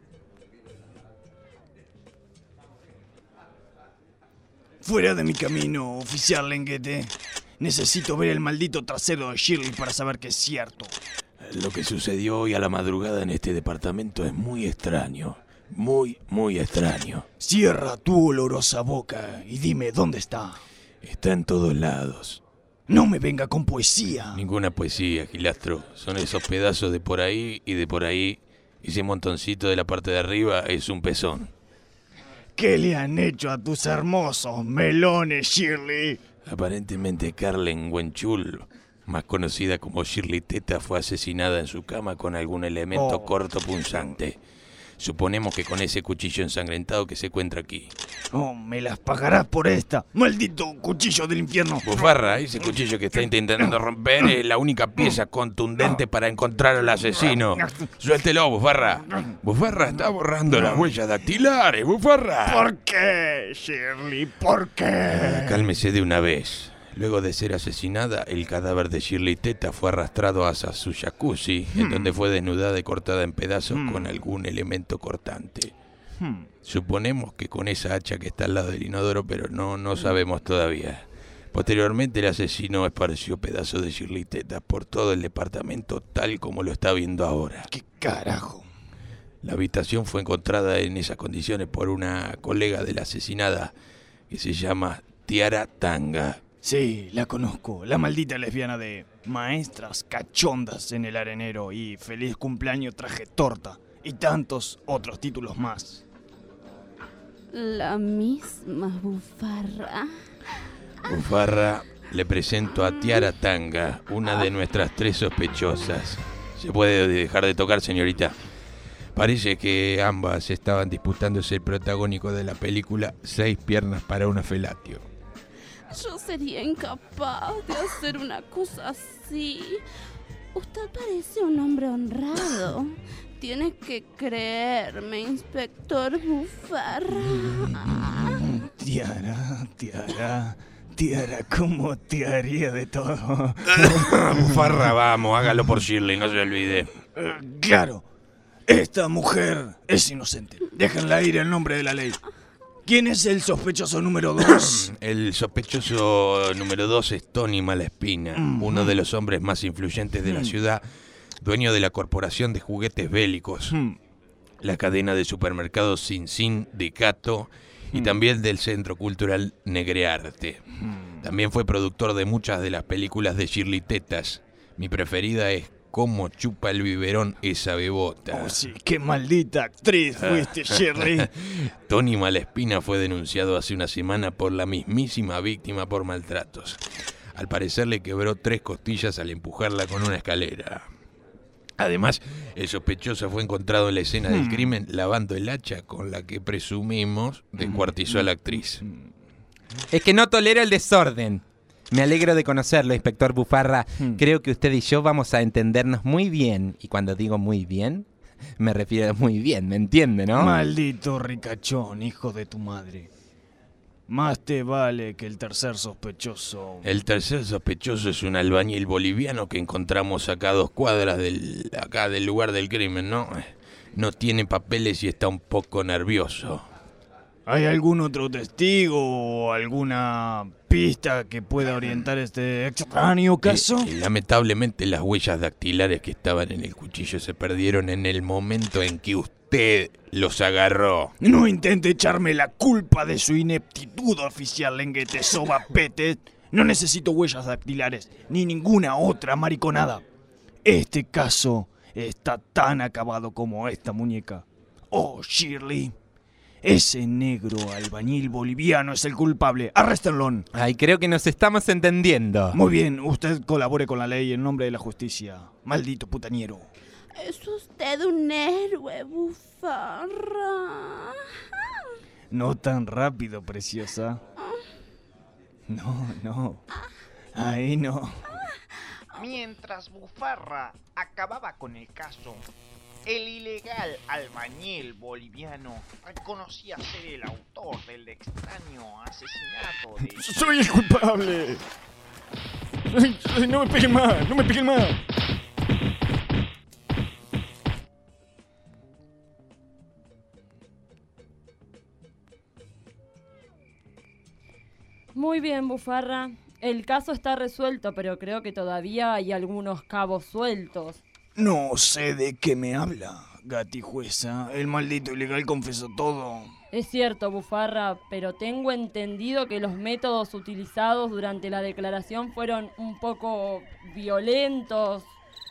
Fuera de mi camino, oficial Lenguete. Necesito ver el maldito trasero de Shirley para saber que es cierto. Lo que sucedió hoy a la madrugada en este departamento es muy extraño. Muy, muy extraño. Cierra tu olorosa boca y dime dónde está. Está en todos lados. No me venga con poesía. Ninguna poesía, Gilastro. Son esos pedazos de por ahí y de por ahí. Ese montoncito de la parte de arriba es un pezón. ¿Qué le han hecho a tus hermosos melones, Shirley? Aparentemente Carlen Wenchul, más conocida como Shirley Teta, fue asesinada en su cama con algún elemento Oh. corto punzante. Suponemos que con ese cuchillo ensangrentado que se encuentra aquí. Oh, me las pagarás por esta. ¡Maldito cuchillo del infierno! Bufarra, ese cuchillo que está intentando romper es la única pieza contundente para encontrar al asesino. Suéltelo, Bufarra. Bufarra está borrando las huellas dactilares, Bufarra. ¿Por qué, Shirley? ¿Por qué? Cálmese de una vez. Luego de ser asesinada, el cadáver de Shirley Teta fue arrastrado hacia su jacuzzi, en Hmm. donde fue desnudada y cortada en pedazos Hmm. con algún elemento cortante. Hmm. Suponemos que con esa hacha que está al lado del inodoro, pero no, no sabemos todavía. Posteriormente, el asesino esparció pedazos de Shirley Teta por todo el departamento, tal como lo está viendo ahora. ¿Qué carajo? La habitación fue encontrada en esas condiciones por una colega de la asesinada, que se llama Tiara Tanga. Sí, la conozco. La maldita lesbiana de Maestras Cachondas en el Arenero y Feliz Cumpleaños Traje Torta y tantos otros títulos más. La misma Bufarra. Bufarra, le presento a Tiara Tanga, una de nuestras tres sospechosas. ¿Se puede dejar de tocar, señorita? Parece que ambas estaban disputándose el protagónico de la película Seis piernas para un felatio. Yo sería incapaz de hacer una cosa así. Usted parece un hombre honrado. Tienes que creerme, inspector Bufarra. Tiara, Tiara, Tiara, ¿cómo te haría de todo? Bufarra, vamos, hágalo por Shirley, no se olvide. Eh, claro, esta mujer es inocente. Déjenla ir en nombre de la ley. ¿Quién es el sospechoso número dos? El sospechoso número dos es Tony Malespina, Mm. uno de los hombres más influyentes de la Mm. ciudad, dueño de la corporación de juguetes bélicos, Mm. la cadena de supermercados Sin Sin de Cato y Mm. también del Centro Cultural Negrearte. Mm. También fue productor de muchas de las películas de Shirley Tetas. Mi preferida es Cómo chupa el biberón esa bebota. Oh, sí, qué maldita actriz fuiste, Shirley. Tony Malespina fue denunciado hace una semana por la mismísima víctima por maltratos. Al parecer le quebró tres costillas al empujarla con una escalera. Además, el sospechoso fue encontrado en la escena del Hmm. crimen lavando el hacha con la que presumimos descuartizó a la actriz. Es que no tolero el desorden. Me alegro de conocerlo, inspector Bufarra. Hmm. Creo que usted y yo vamos a entendernos muy bien. Y cuando digo muy bien, me refiero a muy bien, ¿me entiende, no? Maldito ricachón, hijo de tu madre. Más te vale que el tercer sospechoso. El tercer sospechoso es un albañil boliviano que encontramos acá a dos cuadras del, acá del lugar del crimen, ¿no? No tiene papeles y está un poco nervioso. ¿Hay algún otro testigo o alguna pista que pueda orientar este extraño caso? Y, y lamentablemente las huellas dactilares que estaban en el cuchillo se perdieron en el momento en que usted los agarró. No intente echarme la culpa de su ineptitud, oficial Lenguete Soba Pete. No necesito huellas dactilares, ni ninguna otra mariconada. Este caso está tan acabado como esta muñeca. Oh, Shirley, Ese negro albañil boliviano es el culpable. ¡Arréstenlo! Ay, creo que nos estamos entendiendo. Muy bien, usted colabore con la ley en nombre de la justicia. Maldito putañero. Es usted un héroe, Bufarra. No tan rápido, preciosa. No, no. Ahí no. Mientras Bufarra acababa con el caso, el ilegal albañil boliviano reconocía ser el autor del extraño asesinato de... ¡Soy el culpable! Soy- soy- ¡No me peguen más! ¡No me peguen más! Muy bien, Bufarra. El caso está resuelto, pero creo que todavía hay algunos cabos sueltos. No sé de qué me habla, gatijueza. El maldito ilegal confesó todo. Es cierto, Bufarra, pero tengo entendido que los métodos utilizados durante la declaración fueron un poco violentos,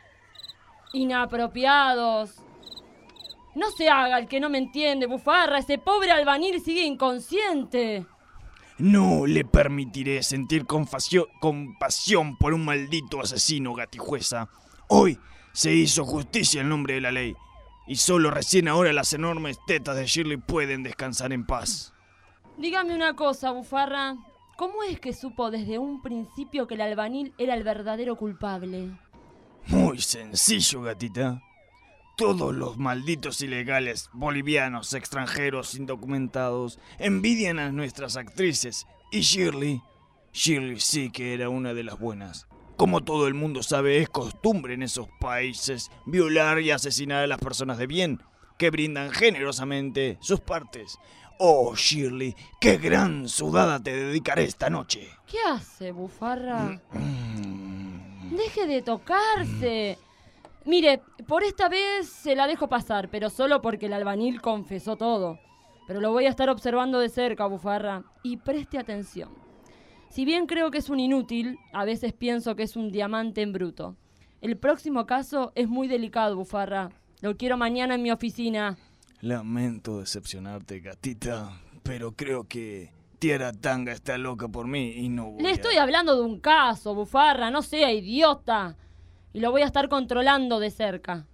inapropiados. No se haga el que no me entiende, Bufarra. Ese pobre albañil sigue inconsciente. No le permitiré sentir confasio- compasión por un maldito asesino, gatijueza. Hoy se hizo justicia en nombre de la ley. Y solo recién ahora las enormes tetas de Shirley pueden descansar en paz. Dígame una cosa, Bufarra. ¿Cómo es que supo desde un principio que el albañil era el verdadero culpable? Muy sencillo, gatita. Todos los malditos ilegales, bolivianos, extranjeros, indocumentados, envidian a nuestras actrices. Y Shirley, Shirley sí que era una de las buenas. Como todo el mundo sabe, es costumbre en esos países violar y asesinar a las personas de bien, que brindan generosamente sus partes. Oh, Shirley, qué gran sudada te dedicaré esta noche. ¿Qué hace, Bufarra? Deje de tocarse. Mire, por esta vez se la dejo pasar, pero solo porque el albañil confesó todo. Pero lo voy a estar observando de cerca, Bufarra, y preste atención. Si bien creo que es un inútil, a veces pienso que es un diamante en bruto. El próximo caso es muy delicado, Bufarra. Lo quiero mañana en mi oficina. Lamento decepcionarte, gatita, pero creo que Tiara Tanga está loca por mí y no voy Le a... estoy hablando de un caso, Bufarra, no sea idiota. Y lo voy a estar controlando de cerca.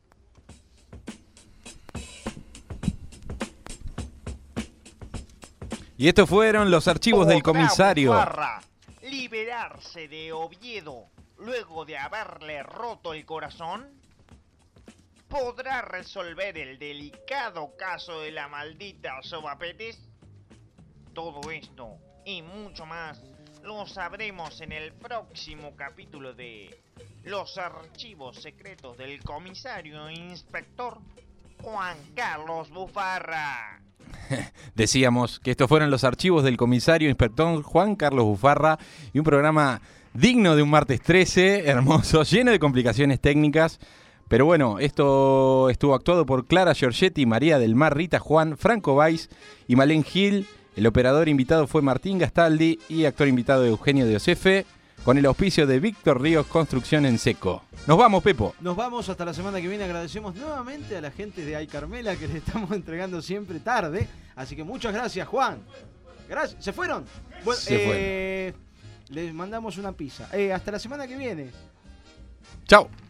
Y estos fueron los archivos del ¿Podrá comisario. Bufarra liberarse de Oviedo luego de haberle roto el corazón? ¿Podrá resolver el delicado caso de la maldita Sobapetes? Todo esto y mucho más lo sabremos en el próximo capítulo de Los archivos secretos del comisario inspector Juan Carlos Bufarra. Decíamos que estos fueron los archivos del comisario inspector Juan Carlos Bufarra y un programa digno de un martes trece, hermoso, lleno de complicaciones técnicas. Pero bueno, esto estuvo actuado por Clara Giorgetti, María del Mar, Rita Juan, Franco Valls y Malén Gil. El operador invitado fue Martín Gastaldi y actor invitado Eugenio de Osefe, con el auspicio de Víctor Ríos Construcción en Seco. Nos vamos, Pepo. Nos vamos hasta la semana que viene. Agradecemos nuevamente a la gente de Ay Carmela que les estamos entregando siempre tarde. Así que muchas gracias, Juan. Gracias. ¿Se fueron? Bueno, Se eh, les mandamos una pizza. Eh, hasta la semana que viene. Chao.